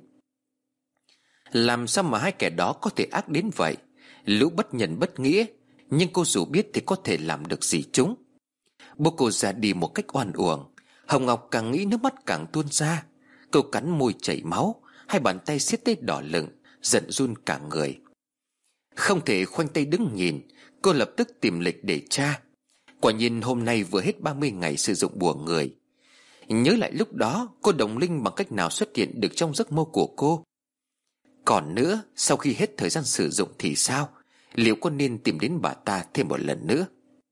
B: Làm sao mà hai kẻ đó có thể ác đến vậy? Lũ bất nhân bất nghĩa. Nhưng cô dù biết thì có thể làm được gì chúng? Bố cô ra đi một cách oan uổng. Hồng Ngọc càng nghĩ nước mắt càng tuôn ra. Cô cắn môi chảy máu, hai bàn tay siết tay đỏ lựng, giận run cả người. Không thể khoanh tay đứng nhìn, cô lập tức tìm lịch để tra. Quả nhiên hôm nay vừa hết ba mươi ngày sử dụng bùa người. Nhớ lại lúc đó cô Đồng Linh bằng cách nào xuất hiện được trong giấc mơ của cô. Còn nữa, sau khi hết thời gian sử dụng thì sao? Liệu có nên tìm đến bà ta thêm một lần nữa?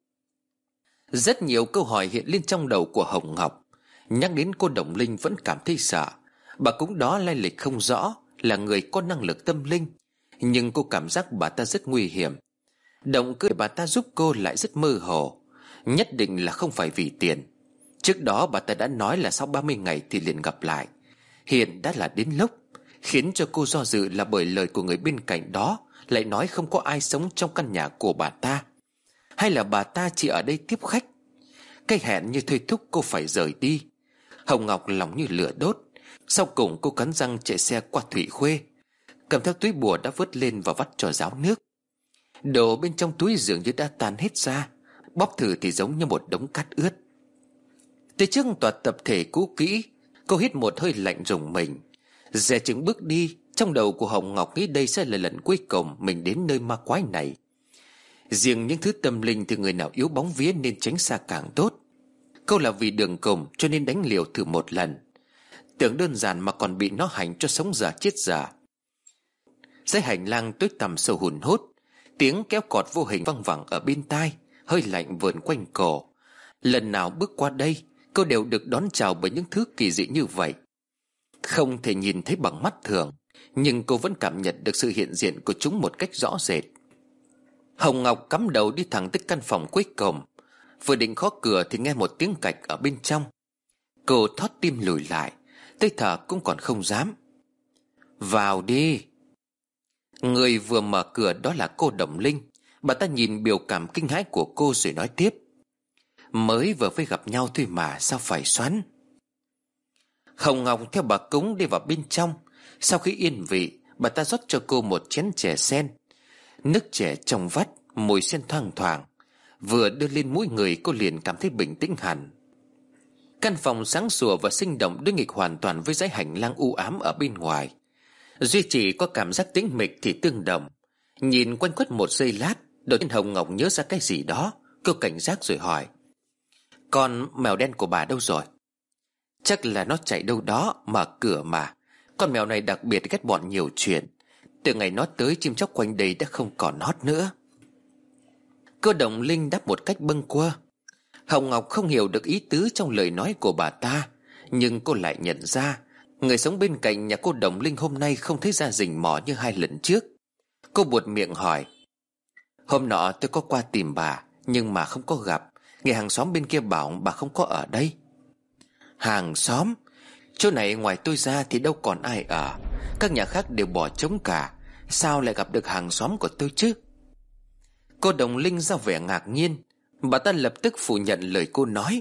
B: Rất nhiều câu hỏi hiện lên trong đầu của Hồng Ngọc. Nhắc đến cô Đồng Linh vẫn cảm thấy sợ. Bà cũng đó lai lịch không rõ, là người có năng lực tâm linh. Nhưng cô cảm giác bà ta rất nguy hiểm. Động cơ để bà ta giúp cô lại rất mơ hồ. Nhất định là không phải vì tiền. Trước đó bà ta đã nói là sau ba mươi ngày thì liền gặp lại. Hiện đã là đến lúc. Khiến cho cô do dự là bởi lời của người bên cạnh đó lại nói không có ai sống trong căn nhà của bà ta. Hay là bà ta chỉ ở đây tiếp khách? Cái hẹn như thôi thúc cô phải rời đi. Hồng Ngọc lòng như lửa đốt. Sau cùng cô cắn răng chạy xe qua Thủy Khuê, cầm theo túi bùa đã vớt lên và vắt cho ráo nước. Đồ bên trong túi dường như đã tan hết ra. Bóp thử thì giống như một đống cát ướt. Tới trước tòa tập thể cũ kỹ, cô hít một hơi lạnh rùng mình, dè chừng bước đi. Trong đầu của Hồng Ngọc nghĩ đây sẽ là lần cuối cùng mình đến nơi ma quái này. Riêng những thứ tâm linh thì người nào yếu bóng vía nên tránh xa càng tốt. Câu là vì đường cùng cho nên đánh liều thử một lần. Tưởng đơn giản mà còn bị nó hành cho sống giả chết giả. Dưới hành lang tối tăm sâu hùn hút, tiếng kéo cọt vô hình văng vẳng ở bên tai, hơi lạnh vờn quanh cổ. Lần nào bước qua đây, cô đều được đón chào bởi những thứ kỳ dị như vậy. Không thể nhìn thấy bằng mắt thường, nhưng cô vẫn cảm nhận được sự hiện diện của chúng một cách rõ rệt. Hồng Ngọc cắm đầu đi thẳng tới căn phòng cuối cùng. Vừa định khóa cửa thì nghe một tiếng cạch ở bên trong. Cô thót tim lùi lại, tới thở cũng còn không dám. Vào đi. Người vừa mở cửa đó là cô Đồng Linh. Bà ta nhìn biểu cảm kinh hãi của cô rồi nói tiếp. Mới vừa mới gặp nhau thôi mà, sao phải xoắn? Hồng Ngọc theo bà cúng đi vào bên trong. Sau khi yên vị, bà ta rót cho cô một chén chè sen. Nước chè trong vắt, mùi sen thoang thoảng. Vừa đưa lên mũi người, cô liền cảm thấy bình tĩnh hẳn. Căn phòng sáng sủa và sinh động đối nghịch hoàn toàn với dãy hành lang u ám ở bên ngoài. Duy chỉ có cảm giác tĩnh mịch thì tương đồng. Nhìn quanh quất một giây lát, đột nhiên Hồng Ngọc nhớ ra cái gì đó. Cô cảnh giác rồi hỏi. Con mèo đen của bà đâu rồi? Chắc là nó chạy đâu đó, mở cửa mà. Con mèo này đặc biệt ghét bọn nhiều chuyện. Từ ngày nó tới, chim chóc quanh đây đã không còn hót nữa. Cô Đồng Linh đáp một cách bâng quơ. Hồng Ngọc không hiểu được ý tứ trong lời nói của bà ta, nhưng cô lại nhận ra người sống bên cạnh nhà cô Đồng Linh hôm nay không thấy ra rình mò như hai lần trước. Cô buột miệng hỏi. Hôm nọ tôi có qua tìm bà, nhưng mà không có gặp. Người hàng xóm bên kia bảo bà không có ở đây. Hàng xóm? Chỗ này ngoài tôi ra thì đâu còn ai ở. Các nhà khác đều bỏ trống cả. Sao lại gặp được hàng xóm của tôi chứ? Cô Đồng Linh ra vẻ ngạc nhiên. Bà ta lập tức phủ nhận lời cô nói.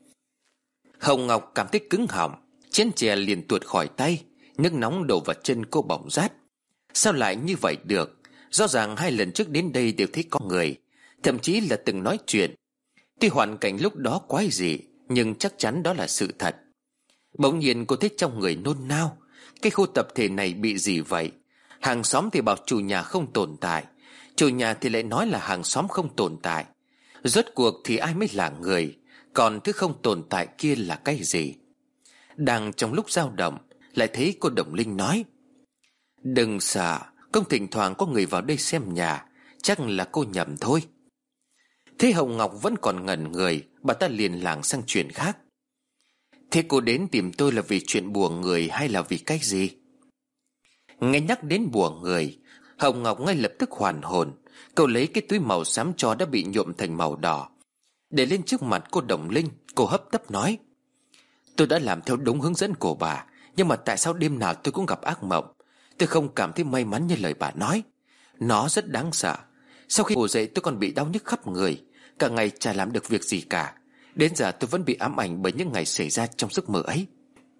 B: Hồng Ngọc cảm thấy cứng họng. Chén chè liền tuột khỏi tay. Nước nóng đổ vào chân cô bỏng rát. Sao lại như vậy được? Rõ ràng hai lần trước đến đây đều thấy có người, thậm chí là từng nói chuyện. Tuy hoàn cảnh lúc đó quái dị, nhưng chắc chắn đó là sự thật. Bỗng nhiên cô thấy trong người nôn nao. Cái khu tập thể này bị gì vậy? Hàng xóm thì bảo chủ nhà không tồn tại, chủ nhà thì lại nói là hàng xóm không tồn tại. Rốt cuộc thì ai mới là người? Còn thứ không tồn tại kia là cái gì? Đang trong lúc dao động, lại thấy cô Đồng Linh nói. Đừng sợ, công thỉnh thoảng có người vào đây xem nhà. Chắc là cô nhầm thôi. Thế Hồng Ngọc vẫn còn ngẩn người. Bà ta liền lảng sang chuyện khác. Thế cô đến tìm tôi là vì chuyện bùa người hay là vì cái gì? Nghe nhắc đến bùa người, Hồng Ngọc ngay lập tức hoàn hồn. Cậu lấy cái túi màu xám cho đã bị nhuộm thành màu đỏ, để lên trước mặt cô Đồng Linh. Cô hấp tấp nói. Tôi đã làm theo đúng hướng dẫn của bà, nhưng mà tại sao đêm nào tôi cũng gặp ác mộng? Tôi không cảm thấy may mắn như lời bà nói. Nó rất đáng sợ. Sau khi ngủ dậy tôi còn bị đau nhức khắp người, cả ngày chả làm được việc gì cả. Đến giờ tôi vẫn bị ám ảnh bởi những ngày xảy ra trong giấc mơ ấy.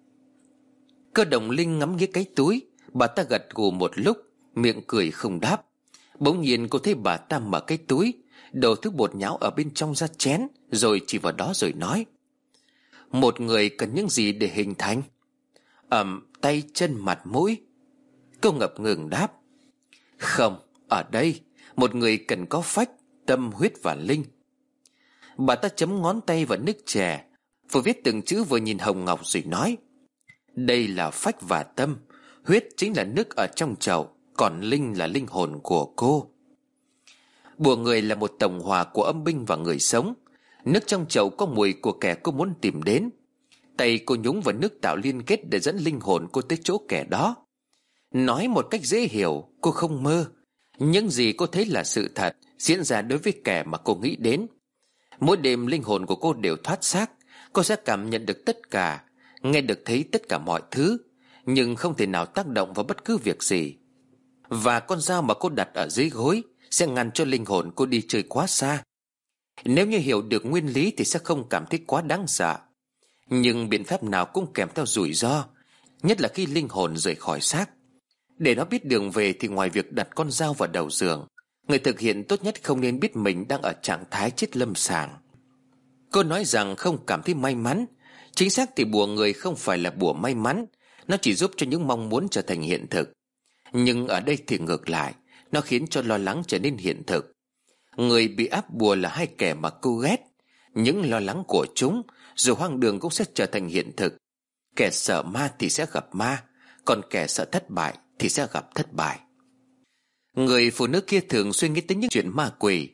B: Cô Đồng Linh ngắm nghía cái túi. Bà ta gật gù một lúc, miệng cười không đáp. Bỗng nhiên cô thấy bà ta mở cái túi, đổ thứ bột nhão ở bên trong ra chén, rồi chỉ vào đó rồi nói. Một người cần những gì để hình thành? Ẩm, tay chân mặt mũi. Cô ngập ngừng đáp. Không, ở đây một người cần có phách, tâm, huyết và linh. Bà ta chấm ngón tay vào nước chè, vừa viết từng chữ vừa nhìn Hồng Ngọc rồi nói. Đây là phách và tâm. Huyết chính là nước ở trong chậu, còn linh là linh hồn của cô. Bùa người là một tổng hòa của âm binh và người sống. Nước trong chậu có mùi của kẻ cô muốn tìm đến. Tay cô nhúng vào nước tạo liên kết để dẫn linh hồn cô tới chỗ kẻ đó. Nói một cách dễ hiểu, cô không mơ. Những gì cô thấy là sự thật, diễn ra đối với kẻ mà cô nghĩ đến. Mỗi đêm linh hồn của cô đều thoát xác. Cô sẽ cảm nhận được tất cả, nghe được thấy tất cả mọi thứ, nhưng không thể nào tác động vào bất cứ việc gì. Và con dao mà cô đặt ở dưới gối sẽ ngăn cho linh hồn cô đi chơi quá xa. Nếu như hiểu được nguyên lý thì sẽ không cảm thấy quá đáng sợ. Nhưng biện pháp nào cũng kèm theo rủi ro, nhất là khi linh hồn rời khỏi xác. Để nó biết đường về thì ngoài việc đặt con dao vào đầu giường, người thực hiện tốt nhất không nên biết mình đang ở trạng thái chết lâm sàng. Cô nói rằng không cảm thấy may mắn. Chính xác thì bùa người không phải là bùa may mắn, nó chỉ giúp cho những mong muốn trở thành hiện thực. Nhưng ở đây thì ngược lại, nó khiến cho lo lắng trở nên hiện thực. Người bị áp bùa là hai kẻ mà cô ghét. Những lo lắng của chúng dù hoang đường cũng sẽ trở thành hiện thực. Kẻ sợ ma thì sẽ gặp ma, còn kẻ sợ thất bại thì sẽ gặp thất bại. Người phụ nữ kia thường suy nghĩ tới những chuyện ma quỷ.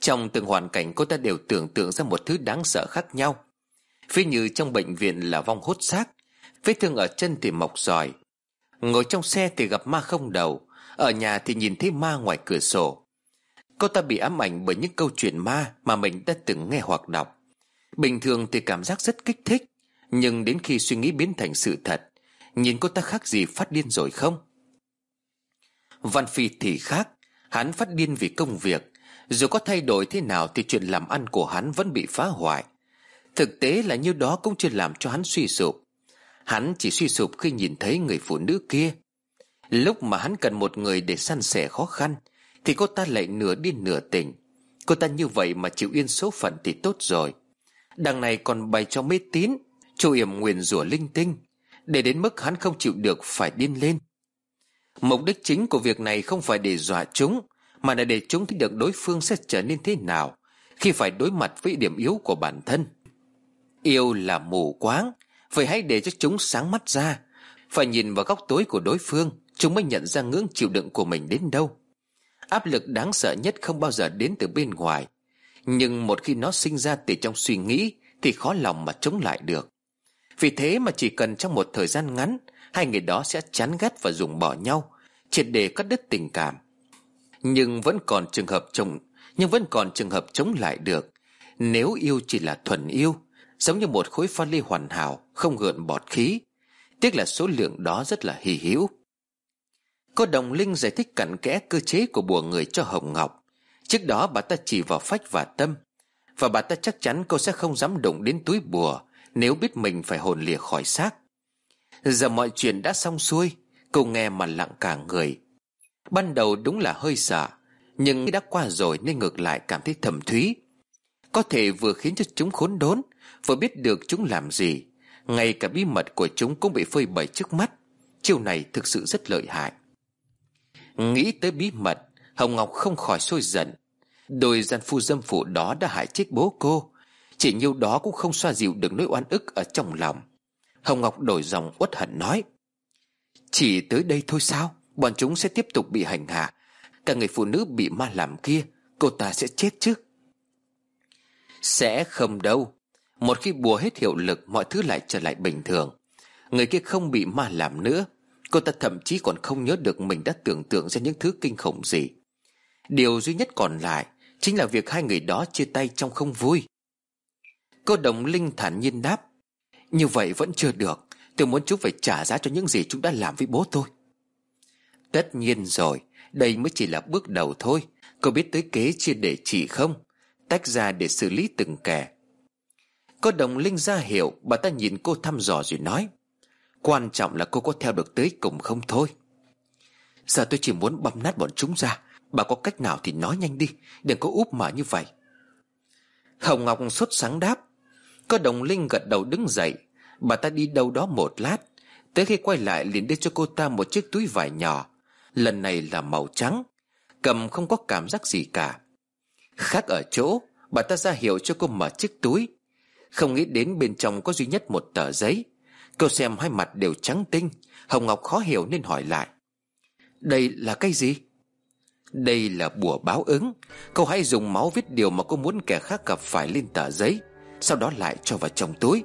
B: Trong từng hoàn cảnh cô ta đều tưởng tượng ra một thứ đáng sợ khác nhau. Ví như trong bệnh viện là vong hốt xác, vết thương ở chân thì mọc giòi, ngồi trong xe thì gặp ma không đầu, ở nhà thì nhìn thấy ma ngoài cửa sổ. Cô ta bị ám ảnh bởi những câu chuyện ma mà mình đã từng nghe hoặc đọc. Bình thường thì cảm giác rất kích thích, nhưng đến khi suy nghĩ biến thành sự thật, nhìn cô ta khác gì phát điên rồi không? Văn Phi thì khác. Hắn phát điên vì công việc. Dù có thay đổi thế nào thì chuyện làm ăn của hắn vẫn bị phá hoại. Thực tế là như đó cũng chưa làm cho hắn suy sụp. Hắn chỉ suy sụp khi nhìn thấy người phụ nữ kia. Lúc mà hắn cần một người để san sẻ khó khăn thì cô ta lại nửa điên nửa tỉnh. Cô ta như vậy mà chịu yên số phận thì tốt rồi. Đằng này còn bày cho mê tín, chu yểm nguyền rủa linh tinh, để đến mức hắn không chịu được phải điên lên. Mục đích chính của việc này không phải để dọa chúng, mà là để chúng thấy được đối phương sẽ trở nên thế nào khi phải đối mặt với điểm yếu của bản thân. Yêu là mù quáng, vậy hãy để cho chúng sáng mắt ra. Phải nhìn vào góc tối của đối phương, chúng mới nhận ra ngưỡng chịu đựng của mình đến đâu. Áp lực đáng sợ nhất không bao giờ đến từ bên ngoài, nhưng một khi nó sinh ra từ trong suy nghĩ thì khó lòng mà chống lại được. Vì thế mà chỉ cần trong một thời gian ngắn, hai người đó sẽ chán ghét và ruồng bỏ nhau, triệt để cắt đứt tình cảm. Nhưng vẫn còn trường hợp chống, nhưng vẫn còn trường hợp chống lại được. Nếu yêu chỉ là thuần yêu, giống như một khối pha lê hoàn hảo, không gợn bọt khí. Tiếc là số lượng đó rất là hy hữu. Cô Đồng Linh giải thích cặn kẽ cơ chế của bùa người cho Hồng Ngọc. Trước đó bà ta chỉ vào phách và tâm, và bà ta chắc chắn cô sẽ không dám đụng đến túi bùa nếu biết mình phải hồn lìa khỏi xác. Giờ mọi chuyện đã xong xuôi, cô nghe mà lặng cả người. Ban đầu đúng là hơi sợ, nhưng đã qua rồi nên ngược lại cảm thấy thầm thúy. Có thể vừa khiến cho chúng khốn đốn, vừa biết được chúng làm gì. Ngay cả bí mật của chúng cũng bị phơi bày trước mắt. Chiêu này thực sự rất lợi hại. Nghĩ tới bí mật, Hồng Ngọc không khỏi sôi giận. Đôi gian phu dâm phụ đó đã hại chết bố cô, chỉ nhiêu đó cũng không xoa dịu được nỗi oan ức ở trong lòng. Hồng Ngọc đổi giọng uất hận nói: Chỉ tới đây thôi sao? Bọn chúng sẽ tiếp tục bị hành hạ. Cả người phụ nữ bị ma làm kia, cô ta sẽ chết chứ? Sẽ không đâu. Một khi bùa hết hiệu lực, mọi thứ lại trở lại bình thường. Người kia không bị ma làm nữa. Cô ta thậm chí còn không nhớ được mình đã tưởng tượng ra những thứ kinh khủng gì. Điều duy nhất còn lại chính là việc hai người đó chia tay trong không vui. Cô Đồng Linh thản nhiên đáp: Như vậy vẫn chưa được. Tôi muốn chúng phải trả giá cho những gì chúng đã làm với bố tôi. Tất nhiên rồi, đây mới chỉ là bước đầu thôi. Cô biết tới kế chia để trị không? Tách ra để xử lý từng kẻ. Cô Đồng Linh ra hiệu. Bà ta nhìn cô thăm dò rồi nói: Quan trọng là cô có theo được tới cùng không thôi. Giờ tôi chỉ muốn băm nát bọn chúng ra. Bà có cách nào thì nói nhanh đi, đừng có úp mở như vậy. Hồng Ngọc sốt sáng đáp. Cô Đồng Linh gật đầu đứng dậy. Bà ta đi đâu đó một lát, tới khi quay lại liền đưa cho cô ta một chiếc túi vải nhỏ. Lần này là màu trắng, cầm không có cảm giác gì cả. Khác ở chỗ, bà ta ra hiệu cho cô mở chiếc túi. Không nghĩ đến bên trong có duy nhất một tờ giấy. Cô xem hai mặt đều trắng tinh. Hồng Ngọc khó hiểu nên hỏi lại: Đây là cái gì? Đây là bùa báo ứng. Cô hãy dùng máu viết điều mà cô muốn kẻ khác gặp phải lên tờ giấy, sau đó lại cho vào trong túi.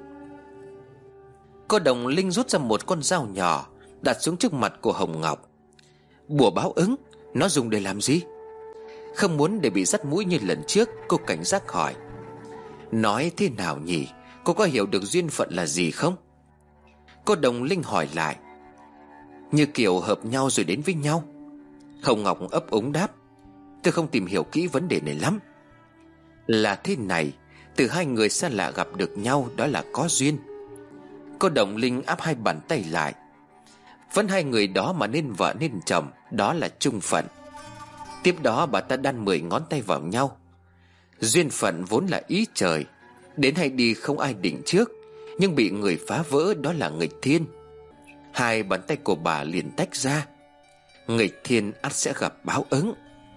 B: Cô Đồng Linh rút ra một con dao nhỏ, đặt xuống trước mặt của Hồng Ngọc. Bùa báo ứng, nó dùng để làm gì? Không muốn để bị dắt mũi như lần trước, cô cảnh giác hỏi: Nói thế nào nhỉ? Cô có hiểu được duyên phận là gì không? Cô Đồng Linh hỏi lại: Như kiểu hợp nhau rồi đến với nhau. Hồng Ngọc ấp úng đáp: Tôi không tìm hiểu kỹ vấn đề này lắm. Là thế này, từ hai người xa lạ gặp được nhau đó là có duyên. Cô Đồng Linh áp hai bàn tay lại: Vẫn hai người đó mà nên vợ nên chồng, đó là chung phận. Tiếp đó bà ta đan mười ngón tay vào nhau. Duyên phận vốn là ý trời, đến hay đi không ai định trước, nhưng bị người phá vỡ đó là nghịch thiên. Hai bàn tay của bà liền tách ra. Nghịch thiên ắt sẽ gặp báo ứng.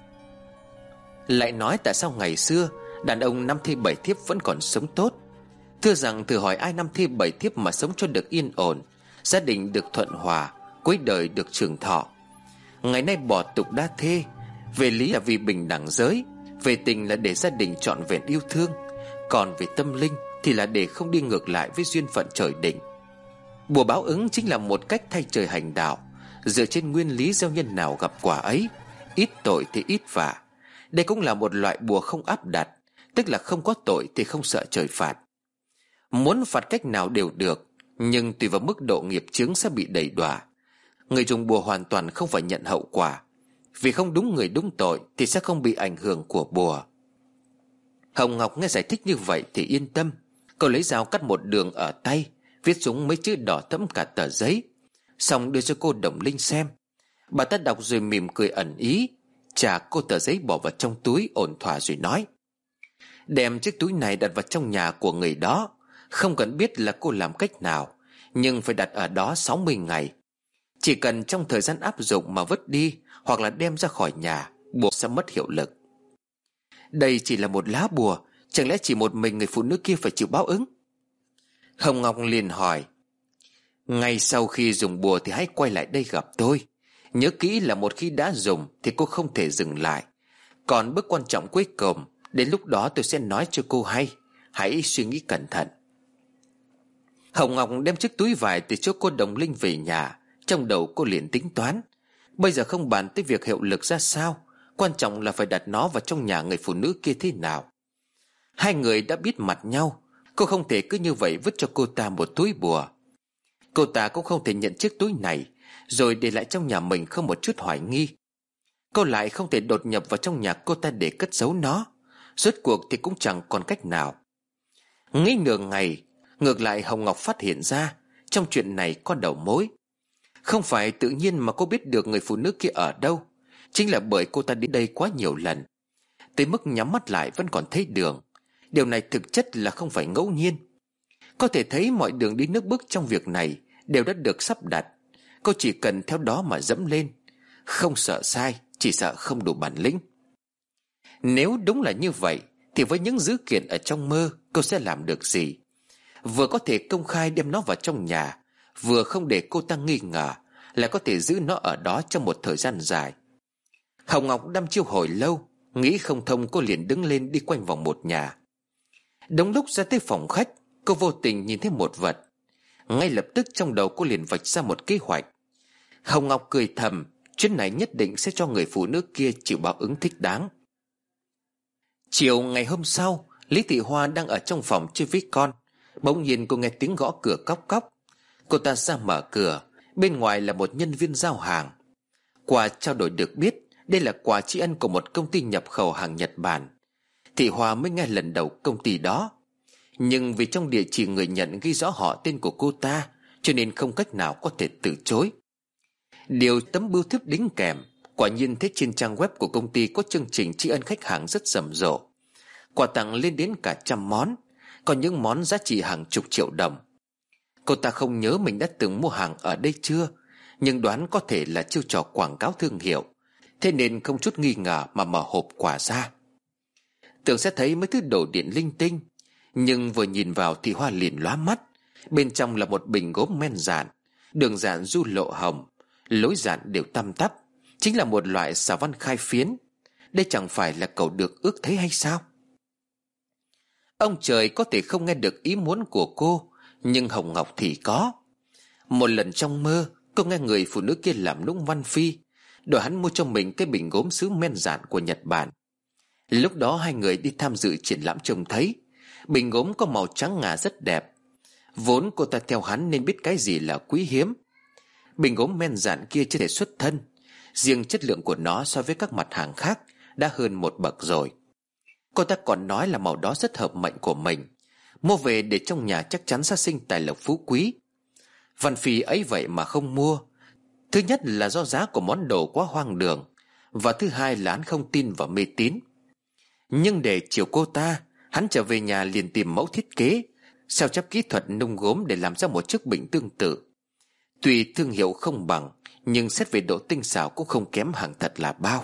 B: Lại nói tại sao ngày xưa đàn ông năm thê bảy thiếp vẫn còn sống tốt? Thưa rằng thử hỏi ai năm thê bảy thiếp mà sống cho được yên ổn, gia đình được thuận hòa, cuối đời được trường thọ. Ngày nay bỏ tục đa thê, về lý là vì bình đẳng giới, Về tình là để gia đình trọn vẹn yêu thương, còn về tâm linh thì là để không đi ngược lại với duyên phận trời định. Bùa báo ứng chính là một cách thay trời hành đạo, dựa trên nguyên lý gieo nhân nào gặp quả ấy, ít tội thì ít vạ. Đây cũng là một loại bùa không áp đặt, tức là không có tội thì không sợ trời phạt. Muốn phạt cách nào đều được, nhưng tùy vào mức độ nghiệp chướng sẽ bị đẩy đọa. Người dùng bùa hoàn toàn không phải nhận hậu quả, vì không đúng người đúng tội thì sẽ không bị ảnh hưởng của bùa. Hồng Ngọc nghe giải thích như vậy thì yên tâm. Cô lấy dao cắt một đường ở tay, viết xuống mấy chữ đỏ thẫm cả tờ giấy, xong đưa cho cô Đồng Linh xem. Bà ta đọc rồi mỉm cười ẩn ý, trả cô tờ giấy bỏ vào trong túi ổn thỏa rồi nói: đem chiếc túi này đặt vào trong nhà của người đó. Không cần biết là cô làm cách nào, nhưng phải đặt ở đó sáu mươi ngày. Chỉ cần trong thời gian áp dụng mà vứt đi hoặc là đem ra khỏi nhà, bùa sẽ mất hiệu lực. Đây chỉ là một lá bùa, chẳng lẽ chỉ một mình người phụ nữ kia phải chịu báo ứng? Hồng Ngọc liền hỏi: ngay sau khi dùng bùa thì hãy quay lại đây gặp tôi. Nhớ kỹ là một khi đã dùng thì cô không thể dừng lại. Còn bước quan trọng cuối cùng, đến lúc đó tôi sẽ nói cho cô hay. Hãy suy nghĩ cẩn thận. Hồng Ngọc đem chiếc túi vải từ chỗ cô Đồng Linh về nhà. Trong đầu cô liền tính toán, bây giờ không bàn tới việc hiệu lực ra sao, quan trọng là phải đặt nó vào trong nhà người phụ nữ kia thế nào. Hai người đã biết mặt nhau, cô không thể cứ như vậy vứt cho cô ta một túi bùa. Cô ta cũng không thể nhận chiếc túi này rồi để lại trong nhà mình không một chút hoài nghi. Cô lại không thể đột nhập vào trong nhà cô ta để cất giấu nó. Rốt cuộc thì cũng chẳng còn cách nào. Nghĩ nửa ngày, ngược lại Hồng Ngọc phát hiện ra trong chuyện này có đầu mối. Không phải tự nhiên mà cô biết được người phụ nữ kia ở đâu, chính là bởi cô ta đến đây quá nhiều lần, tới mức nhắm mắt lại vẫn còn thấy đường. Điều này thực chất là không phải ngẫu nhiên. Có thể thấy mọi đường đi nước bước trong việc này đều đã được sắp đặt. Cô chỉ cần theo đó mà dẫm lên. Không sợ sai, chỉ sợ không đủ bản lĩnh. Nếu đúng là như vậy thì với những dữ kiện ở trong mơ, cô sẽ làm được gì? Vừa có thể công khai đem nó vào trong nhà, vừa không để cô ta nghi ngờ, là có thể giữ nó ở đó trong một thời gian dài. Hồng Ngọc đăm chiêu hồi lâu, nghĩ không thông, cô liền đứng lên đi quanh vòng một nhà. Đúng lúc ra tới phòng khách, cô vô tình nhìn thấy một vật. Ngay lập tức trong đầu cô liền vạch ra một kế hoạch. Hồng Ngọc cười thầm, chuyến này nhất định sẽ cho người phụ nữ kia chịu báo ứng thích đáng. Chiều ngày hôm sau, Lý Thị Hoa đang ở trong phòng chơi với con. Bỗng nhiên cô nghe tiếng gõ cửa cóc cóc. Cô ta ra mở cửa. Bên ngoài là một nhân viên giao hàng. Qua trao đổi được biết, đây là quà tri ân của một công ty nhập khẩu hàng Nhật Bản. Thị Hoa mới nghe lần đầu công ty đó, nhưng vì trong địa chỉ người nhận ghi rõ họ tên của cô ta, cho nên không cách nào có thể từ chối. Điều tấm bưu thiếp đính kèm, quả nhiên thấy trên trang web của công ty có chương trình tri ân khách hàng rất rầm rộ. Quà tặng lên đến cả trăm món, còn những món giá trị hàng chục triệu đồng. Cô ta không nhớ mình đã từng mua hàng ở đây chưa, nhưng đoán có thể là chiêu trò quảng cáo thương hiệu, thế nên không chút nghi ngờ mà mở hộp quà ra. Tưởng sẽ thấy mấy thứ đồ điện linh tinh, nhưng vừa nhìn vào thì Hoa liền lóa mắt. Bên trong là một bình gốm men dạn, đường dạn du lộ hồng, lối dạn đều tăm tắp, chính là một loại xà văn khai phiến. Đây chẳng phải là cậu được ước thấy hay sao? Ông trời có thể không nghe được ý muốn của cô, nhưng Hồng Ngọc thì có. Một lần trong mơ, cô nghe người phụ nữ kia làm nũng Văn Phi, đòi hắn mua cho mình cái bình gốm sứ men dạn của Nhật Bản. Lúc đó hai người đi tham dự triển lãm trông thấy bình gốm có màu trắng ngà rất đẹp. Vốn cô ta theo hắn nên biết cái gì là quý hiếm. Bình gốm men dạn kia chưa thể xuất thân, riêng chất lượng của nó so với các mặt hàng khác đã hơn một bậc rồi. Cô ta còn nói là màu đó rất hợp mệnh của mình, mua về để trong nhà chắc chắn sẽ sinh tài lộc phú quý. Văn Phi ấy vậy mà không mua. Thứ nhất là do giá của món đồ quá hoang đường, và thứ hai là hắn không tin vào mê tín. Nhưng để chiều cô ta, hắn trở về nhà liền tìm mẫu thiết kế, sao chép kỹ thuật nung gốm để làm ra một chiếc bình tương tự. Tuy thương hiệu không bằng, nhưng xét về độ tinh xảo cũng không kém hàng thật là bao.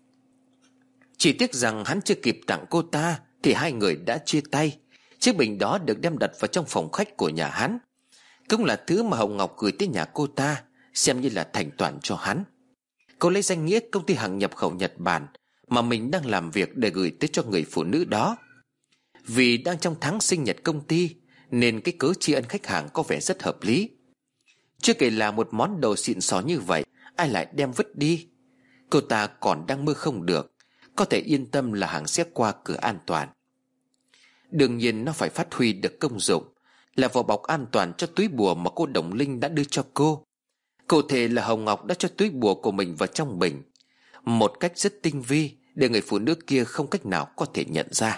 B: Chỉ tiếc rằng hắn chưa kịp tặng cô ta thì hai người đã chia tay. Chiếc bình đó được đem đặt vào trong phòng khách của nhà hắn, cũng là thứ mà Hồng Ngọc gửi tới nhà cô ta, xem như là thành toàn cho hắn. Cô lấy danh nghĩa công ty hàng nhập khẩu Nhật Bản mà mình đang làm việc để gửi tới cho người phụ nữ đó. Vì đang trong tháng sinh nhật công ty nên cái cớ tri ân khách hàng có vẻ rất hợp lý. Chưa kể là một món đồ xịn xò như vậy, ai lại đem vứt đi. Cô ta còn đang mơ không được, có thể yên tâm là hàng sẽ qua cửa an toàn. Đương nhiên nó phải phát huy được công dụng, là vỏ bọc an toàn cho túi bùa mà cô Đồng Linh đã đưa cho cô. Cụ thể là Hồng Ngọc đã cho túi bùa của mình vào trong bình, một cách rất tinh vi để người phụ nữ kia không cách nào có thể nhận ra.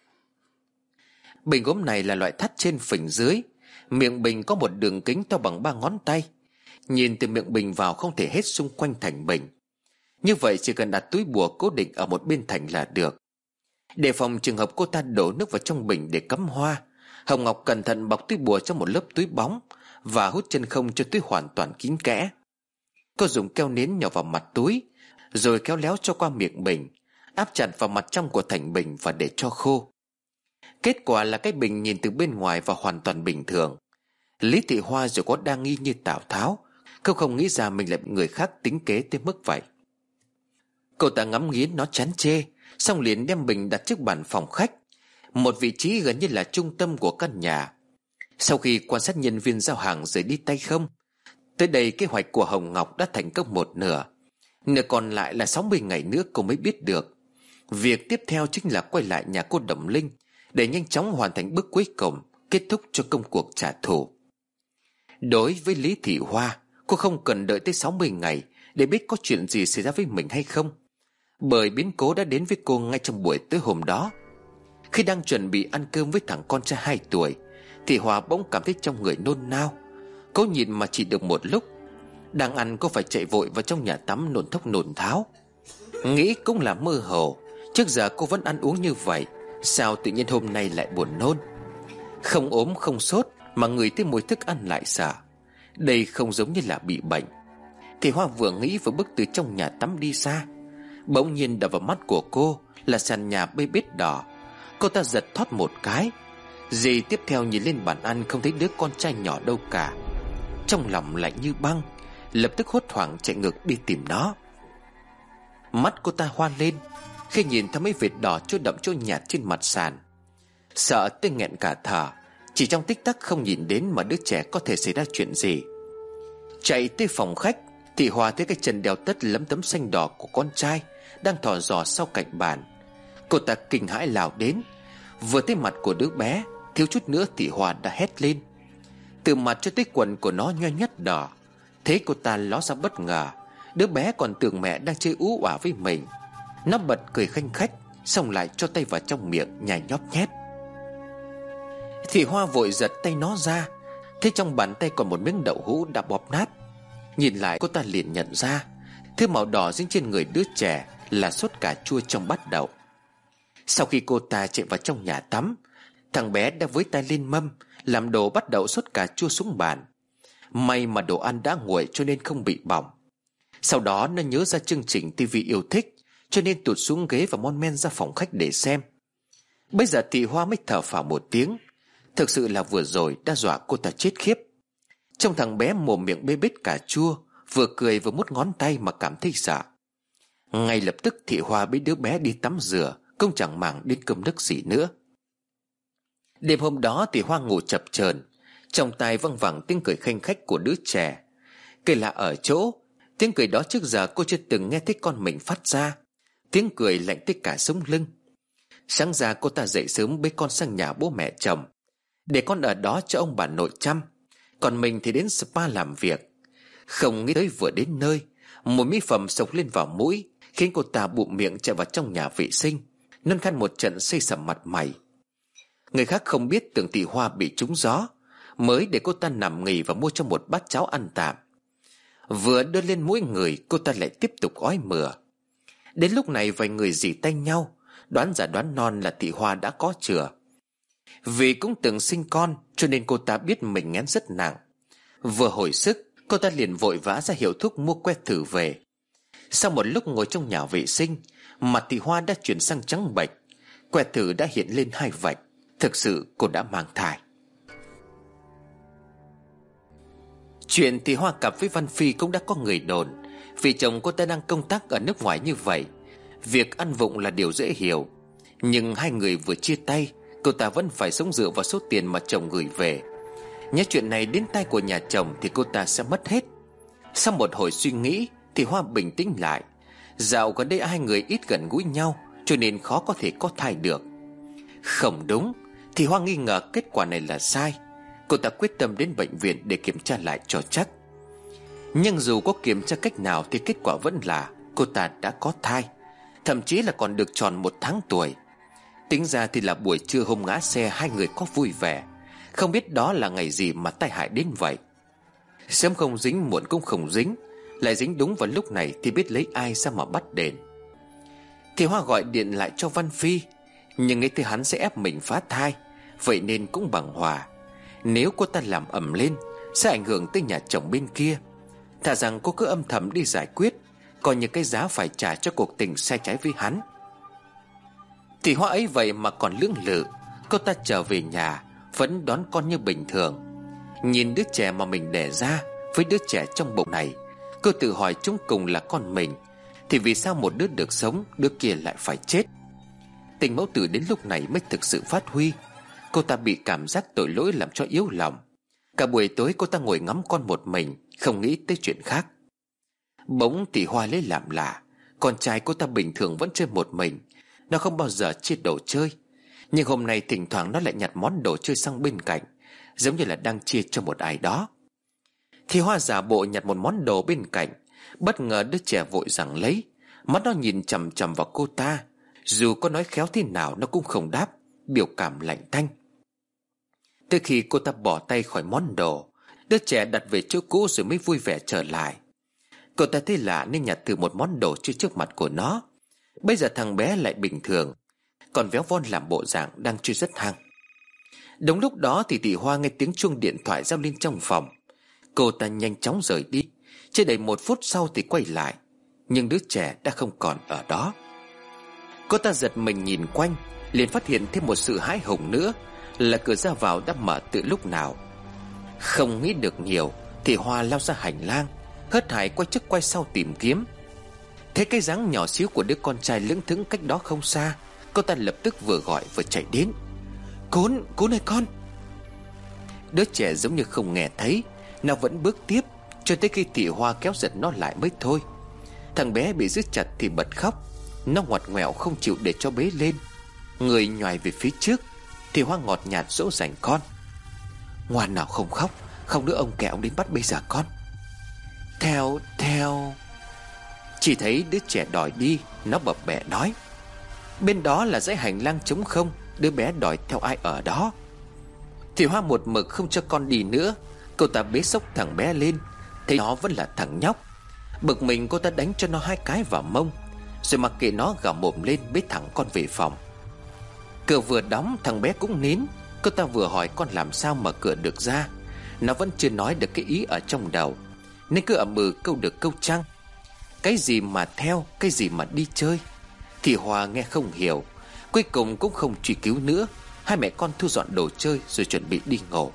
B: Bình gốm này là loại thắt trên phình dưới. Miệng bình có một đường kính to bằng ba ngón tay. Nhìn từ miệng bình vào không thể hết xung quanh thành bình. Như vậy chỉ cần đặt túi bùa cố định ở một bên thành là được. Để phòng trường hợp cô ta đổ nước vào trong bình để cắm hoa, Hồng Ngọc cẩn thận bọc túi bùa trong một lớp túi bóng và hút chân không cho túi hoàn toàn kín kẽ. Cô dùng keo nến nhỏ vào mặt túi, rồi kéo léo cho qua miệng bình, áp chặt vào mặt trong của thành bình và để cho khô. Kết quả là cái bình nhìn từ bên ngoài và hoàn toàn bình thường. Lý Thị Hoa dù có đa nghi như Tào Tháo, cô không nghĩ ra mình lại bị người khác tính kế tới mức vậy. Cô ta ngắm nghía nó chán chê, xong liền đem bình đặt trước bàn phòng khách, một vị trí gần như là trung tâm của căn nhà. Sau khi quan sát nhân viên giao hàng rời đi tay không, tới đây kế hoạch của Hồng Ngọc đã thành công một nửa. Nửa còn lại là sáu mươi ngày nữa cô mới biết được. Việc tiếp theo chính là quay lại nhà cô Đồng Linh để nhanh chóng hoàn thành bước cuối cùng, kết thúc cho công cuộc trả thù. Đối với Lý Thị Hoa, cô không cần đợi tới sáu mươi ngày để biết có chuyện gì xảy ra với mình hay không, bởi biến cố đã đến với cô ngay trong buổi tối hôm đó. Khi đang chuẩn bị ăn cơm với thằng con trai hai tuổi, thì Hoa bỗng cảm thấy trong người nôn nao. Cô nhìn mà chỉ được một lúc. Đang ăn cô phải chạy vội vào trong nhà tắm nôn thốc nôn tháo. Nghĩ cũng là mơ hồ, trước giờ cô vẫn ăn uống như vậy, sao tự nhiên hôm nay lại buồn nôn. Không ốm không sốt mà ngửi thấy mùi thức ăn lại sợ. Đây không giống như là bị bệnh. Thì Hoa vừa nghĩ vừa bước từ trong nhà tắm đi xa. Bỗng nhiên đập vào mắt của cô là sàn nhà bê bết đỏ. Cô ta giật thoát một cái. Dì tiếp theo nhìn lên bàn ăn không thấy đứa con trai nhỏ đâu cả. Trong lòng lạnh như băng, lập tức hốt hoảng chạy ngược đi tìm nó. Mắt cô ta hoa lên khi nhìn thấy mấy vệt đỏ trôi đậm trôi nhạt trên mặt sàn. Sợ tới nghẹn cả thở. Chỉ trong tích tắc không nhìn đến mà đứa trẻ có thể xảy ra chuyện gì. Chạy tới phòng khách thì Hoa thấy cái chân đeo tất lấm tấm xanh đỏ của con trai đang thò dò sau cạnh bàn. Cô ta kinh hãi lao đến. Vừa thấy mặt của đứa bé, thiếu chút nữa thì Hoa đã hét lên. Từ mặt cho tới quần của nó nhoe nhoắt đỏ. Thế cô ta ló ra bất ngờ. Đứa bé còn tưởng mẹ đang chơi ú ả với mình. Nó bật cười khanh khách, xong lại cho tay vào trong miệng nhai nhóp nhét. Thì Hoa vội giật tay nó ra, thế trong bàn tay còn một miếng đậu hũ đã bóp nát. Nhìn lại cô ta liền nhận ra thứ màu đỏ dính trên người đứa trẻ là sốt cà chua trong bát đậu. Sau khi cô ta chạy vào trong nhà tắm, thằng bé đã với tay lên mâm làm đồ bắt đậu sốt cà chua xuống bàn. May mà đồ ăn đã nguội cho nên không bị bỏng. Sau đó nó nhớ ra chương trình tivi yêu thích, cho nên tụt xuống ghế và mon men ra phòng khách để xem. Bây giờ thì Hoa mới thở phào một tiếng. Thực sự là vừa rồi đã dọa cô ta chết khiếp. Trong thằng bé mồm miệng bê bết cà chua, vừa cười vừa mút ngón tay mà cảm thấy sợ. Ngay lập tức thị Hoa bế đứa bé đi tắm rửa, không chẳng màng đến cơm nước gì nữa. Đêm hôm đó thì Hoa ngủ chập chờn, trong tai văng vẳng tiếng cười khanh khách của đứa trẻ. Cây lạ ở chỗ, tiếng cười đó trước giờ cô chưa từng nghe thấy con mình phát ra. Tiếng cười lạnh tới cả sống lưng. Sáng ra cô ta dậy sớm bế con sang nhà bố mẹ chồng, để con ở đó cho ông bà nội chăm. Còn mình thì đến spa làm việc. Không nghĩ tới vừa đến nơi, mùi mỹ phẩm sộc lên vào mũi, khiến cô ta bụm miệng chạy vào trong nhà vệ sinh, nôn khan một trận xây sẩm mặt mày. Người khác không biết tưởng tỷ Hoa bị trúng gió, mới để cô ta nằm nghỉ và mua cho một bát cháo ăn tạm. Vừa đưa lên mũi người, cô ta lại tiếp tục ói mửa. Đến lúc này vài người rỉ tay nhau, đoán giả đoán non là tỷ Hoa đã có chữa. Vì cũng từng sinh con cho nên cô ta biết mình nghén rất nặng. Vừa hồi sức, cô ta liền vội vã ra hiệu thuốc mua que thử về. Sau một lúc ngồi trong nhà vệ sinh, mặt tỷ Hoa đã chuyển sang trắng bệch. Que thử đã hiện lên hai vạch. Thực sự cô đã mang thai. Chuyện tỷ Hoa cặp với Văn Phi cũng đã có người đồn, vì chồng cô ta đang công tác ở nước ngoài như vậy. Việc ăn vụng là điều dễ hiểu, nhưng hai người vừa chia tay, cô ta vẫn phải sống dựa vào số tiền mà chồng gửi về. Nhớ chuyện này đến tay của nhà chồng thì cô ta sẽ mất hết. Sau một hồi suy nghĩ thì Hoa bình tĩnh lại. Dạo gần đây hai người ít gần gũi nhau, cho nên khó có thể có thai được. Không đúng, thì Hoa nghi ngờ kết quả này là sai. Cô ta quyết tâm đến bệnh viện để kiểm tra lại cho chắc. Nhưng dù có kiểm tra cách nào thì kết quả vẫn là cô ta đã có thai, thậm chí là còn được tròn một tháng tuổi. Tính ra thì là buổi trưa hôm ngã xe hai người có vui vẻ. Không biết đó là ngày gì mà tai hại đến vậy. Sớm không dính muộn cũng không dính, lại dính đúng vào lúc này thì biết lấy ai ra mà bắt đền. Thì Hoa gọi điện lại cho Văn Phi, nhưng nghĩ tới hắn sẽ ép mình phá thai, vậy nên cũng bằng hòa. Nếu cô ta làm ầm lên sẽ ảnh hưởng tới nhà chồng bên kia. Thà rằng cô cứ âm thầm đi giải quyết, coi như cái giá phải trả cho cuộc tình sai trái với hắn. Thì Hoa ấy vậy mà còn lưỡng lự. Cô ta trở về nhà vẫn đón con như bình thường. Nhìn đứa trẻ mà mình đẻ ra với đứa trẻ trong bụng này, cô tự hỏi chúng cùng là con mình, thì vì sao một đứa được sống, đứa kia lại phải chết? Tình mẫu tử đến lúc này mới thực sự phát huy. Cô ta bị cảm giác tội lỗi làm cho yếu lòng. Cả buổi tối cô ta ngồi ngắm con một mình, không nghĩ tới chuyện khác. Bỗng thì Hoa lấy làm lạ. Con trai cô ta bình thường vẫn chơi một mình, nó không bao giờ chia đồ chơi. Nhưng hôm nay thỉnh thoảng nó lại nhặt món đồ chơi sang bên cạnh, giống như là đang chia cho một ai đó. Thì Hoa giả bộ nhặt một món đồ bên cạnh. Bất ngờ đứa trẻ vội giằng lấy, mắt nó nhìn chằm chằm vào cô ta. Dù có nói khéo thế nào nó cũng không đáp, biểu cảm lạnh tanh. Tới khi cô ta bỏ tay khỏi món đồ, đứa trẻ đặt về chỗ cũ rồi mới vui vẻ trở lại. Cô ta thấy lạ nên nhặt thử một món đồ chơi trước mặt của nó. Bây giờ thằng bé lại bình thường, còn véo von làm bộ dạng đang chơi rất hăng. Đúng lúc đó thì Thị Hoa nghe tiếng chuông điện thoại reo lên trong phòng. Cô ta nhanh chóng rời đi. Chưa đầy một phút sau thì quay lại, nhưng đứa trẻ đã không còn ở đó. Cô ta giật mình nhìn quanh, liền phát hiện thêm một sự hãi hùng nữa, là cửa ra vào đã mở từ lúc nào. Không nghĩ được nhiều thì Hoa lao ra hành lang, hớt hải quay trước quay sau tìm kiếm. Thấy cái dáng nhỏ xíu của đứa con trai lững thững cách đó không xa, cô ta lập tức vừa gọi vừa chạy đến. Cún, Cún ơi con. Đứa trẻ giống như không nghe thấy, nó vẫn bước tiếp cho tới khi Thị Hoa kéo giật nó lại mới thôi. Thằng bé bị giữ chặt thì bật khóc. Nó ngoặt ngoẹo không chịu để cho bế lên, người nhoài về phía trước. Thị Hoa ngọt nhạt dỗ dành con. Ngoan nào không khóc, không nữa ông kẻ ông đến bắt bây giờ con. Theo, theo. Chỉ thấy đứa trẻ đòi đi, nó bập bẹ nói. Bên đó là dãy hành lang trống không, đứa bé đòi theo ai ở đó. Thị Hoa một mực không cho con đi nữa. Cô ta bế xốc thằng bé lên, thấy nó vẫn là thằng nhóc. Bực mình cô ta đánh cho nó hai cái vào mông, rồi mặc kệ nó gào mồm lên bế thẳng con về phòng. Cửa vừa đóng thằng bé cũng nín. Cô ta vừa hỏi con làm sao mở cửa được ra, nó vẫn chưa nói được cái ý ở trong đầu, nên cứ ậm ừ câu được câu trăng. Cái gì mà theo, cái gì mà đi chơi. Thì Hoa nghe không hiểu, cuối cùng cũng không truy cứu nữa. Hai mẹ con thu dọn đồ chơi rồi chuẩn bị đi ngủ.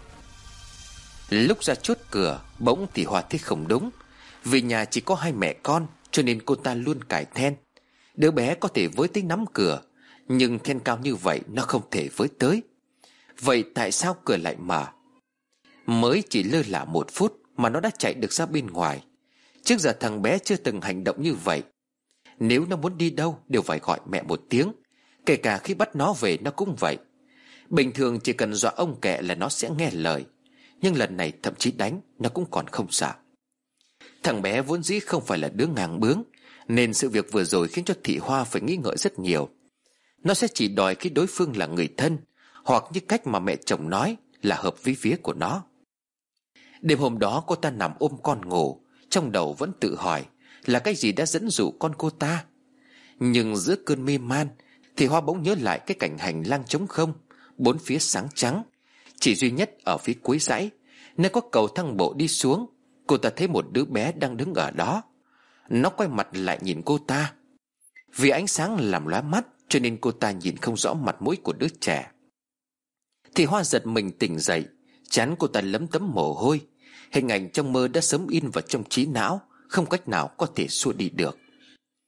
B: Lúc ra chốt cửa, bỗng thì Hoa thấy không đúng. Vì nhà chỉ có hai mẹ con, cho nên cô ta luôn cài then. Đứa bé có thể với tới nắm cửa, nhưng then cao như vậy nó không thể với tới. Vậy tại sao cửa lại mở? Mới chỉ lơ là một phút mà nó đã chạy được ra bên ngoài. Trước giờ thằng bé chưa từng hành động như vậy. Nếu nó muốn đi đâu đều phải gọi mẹ một tiếng. Kể cả khi bắt nó về nó cũng vậy. Bình thường chỉ cần dọa ông kẹ là nó sẽ nghe lời, nhưng lần này thậm chí đánh nó cũng còn không sợ. Thằng bé vốn dĩ không phải là đứa ngang bướng, nên sự việc vừa rồi khiến cho Thị Hoa phải nghĩ ngợi rất nhiều. Nó sẽ chỉ đòi khi đối phương là người thân, hoặc như cách mà mẹ chồng nói là hợp với vía của nó. Đêm hôm đó cô ta nằm ôm con ngủ, trong đầu vẫn tự hỏi là cái gì đã dẫn dụ con cô ta. Nhưng giữa cơn mê man, Thị Hoa bỗng nhớ lại cái cảnh hành lang trống không, bốn phía sáng trắng. Chỉ duy nhất ở phía cuối dãy, nơi có cầu thang bộ đi xuống, cô ta thấy một đứa bé đang đứng ở đó. Nó quay mặt lại nhìn cô ta. Vì ánh sáng làm lóa mắt cho nên cô ta nhìn không rõ mặt mũi của đứa trẻ. Thị Hoa giật mình tỉnh dậy, trán cô ta lấm tấm mồ hôi. Hình ảnh trong mơ đã sớm in vào trong trí não, không cách nào có thể xua đi được.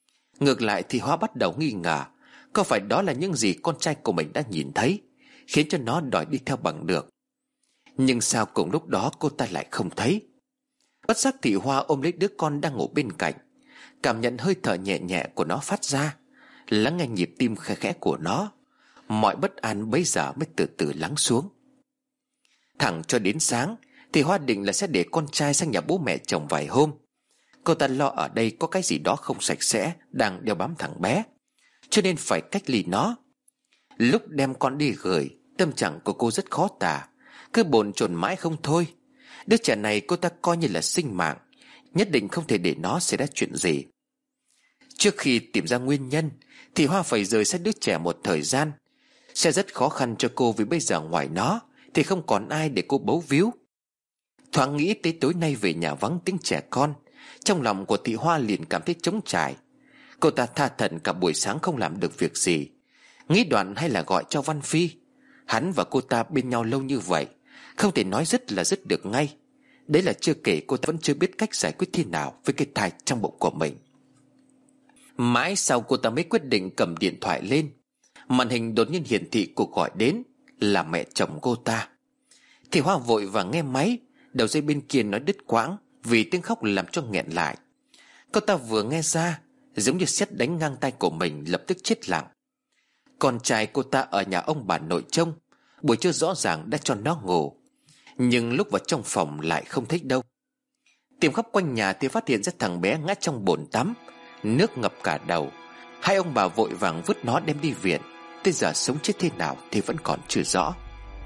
B: Ngược lại thì Hoa bắt đầu nghi ngờ có phải đó là những gì con trai của mình đã nhìn thấy, khiến cho nó đòi đi theo bằng được. Nhưng sao cùng lúc đó cô ta lại không thấy. Bất giác thì Hoa ôm lấy đứa con đang ngủ bên cạnh, cảm nhận hơi thở nhẹ nhẹ của nó phát ra, lắng nghe nhịp tim khẽ khẽ của nó. Mọi bất an bấy giờ mới từ từ lắng xuống. Thẳng cho đến sáng thì Hoa định là sẽ để con trai sang nhà bố mẹ chồng vài hôm. Cô ta lo ở đây có cái gì đó không sạch sẽ đang đeo bám thằng bé, cho nên phải cách ly nó. Lúc đem con đi gửi, tâm trạng của cô rất khó tả, cứ bồn chồn mãi không thôi. Đứa trẻ này cô ta coi như là sinh mạng, nhất định không thể để nó xảy ra chuyện gì. Trước khi tìm ra nguyên nhân thì Hoa phải rời xa đứa trẻ một thời gian. Sẽ rất khó khăn cho cô, vì bây giờ ngoài nó thì không còn ai để cô bấu víu. Thoáng nghĩ tới tối nay về nhà vắng tiếng trẻ con, trong lòng của thị Hoa liền cảm thấy trống trải. Cô ta tha thẩn cả buổi sáng không làm được việc gì, nghĩ đoạn hay là gọi cho Văn Phi. Hắn và cô ta bên nhau lâu như vậy, không thể nói dứt là dứt được ngay. Đấy là chưa kể cô ta vẫn chưa biết cách giải quyết thế nào với cái thai trong bụng của mình. Mãi sau cô ta mới quyết định cầm điện thoại lên. Màn hình đột nhiên hiển thị cuộc gọi đến là mẹ chồng cô ta. Thì Hoa vội và nghe máy. Đầu dây bên kia nói đứt quãng vì tiếng khóc làm cho nghẹn lại. Cô ta vừa nghe ra, giống như sét đánh ngang tai của mình, lập tức chết lặng. Con trai cô ta ở nhà ông bà nội trông, buổi trưa rõ ràng đã cho nó ngủ, nhưng lúc vào trong phòng lại không thấy đâu. Tìm khắp quanh nhà thì phát hiện ra thằng bé ngã trong bồn tắm, nước ngập cả đầu. Hai ông bà vội vàng vứt nó đem đi viện. Tới giờ sống chết thế nào thì vẫn còn chưa rõ.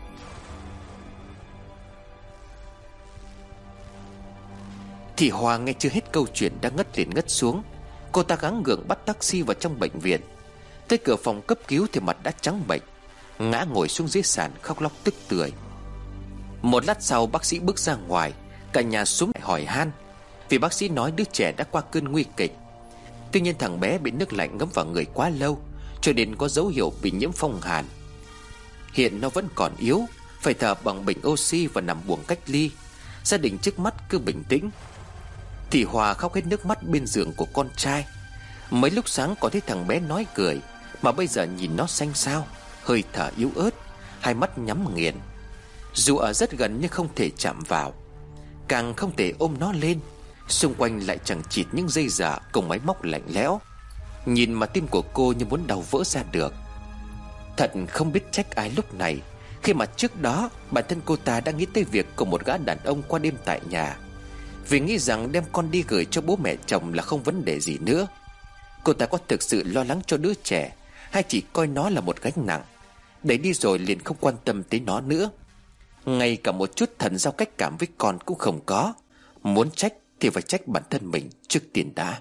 B: Thì Hoa nghe chưa hết câu chuyện đã ngất liền ngất xuống. Cô ta gắng gượng bắt taxi vào trong bệnh viện. Tới cửa phòng cấp cứu thì mặt đã trắng bệch, ngã ngồi xuống dưới sàn khóc lóc tức tưởi. Một lát sau bác sĩ bước ra ngoài, cả nhà xúm lại hỏi han, vì bác sĩ nói đứa trẻ đã qua cơn nguy kịch. Tuy nhiên thằng bé bị nước lạnh ngấm vào người quá lâu, cho nên có dấu hiệu bị nhiễm phong hàn. Hiện nó vẫn còn yếu, phải thở bằng bình oxy và nằm buồng cách ly. Gia đình trước mắt cứ bình tĩnh. Thì Hòa khóc hết nước mắt bên giường của con trai. Mấy lúc sáng có thấy thằng bé nói cười, mà bây giờ nhìn nó xanh xao, hơi thở yếu ớt, hai mắt nhắm nghiền. Dù ở rất gần nhưng không thể chạm vào, càng không thể ôm nó lên. Xung quanh lại chẳng chịt những dây giả cùng máy móc lạnh lẽo. Nhìn mà tim của cô như muốn đau vỡ ra được. Thật không biết trách ai lúc này, khi mà trước đó bản thân cô ta đã nghĩ tới việc cùng một gã đàn ông qua đêm tại nhà, vì nghĩ rằng đem con đi gửi cho bố mẹ chồng là không vấn đề gì nữa. Cô ta có thực sự lo lắng cho đứa trẻ, hay chỉ coi nó là một gánh nặng, đẩy đi rồi liền không quan tâm tới nó nữa. Ngay cả một chút thần giao cách cảm với con cũng không có. Muốn trách thì phải trách bản thân mình trước tiên đã.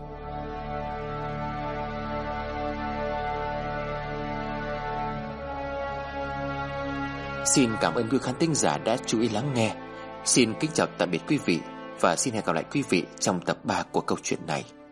B: Xin cảm ơn quý khán thính giả đã chú ý lắng nghe. Xin kính chào tạm biệt quý vị, và xin hẹn gặp lại quý vị trong tập ba của câu chuyện này.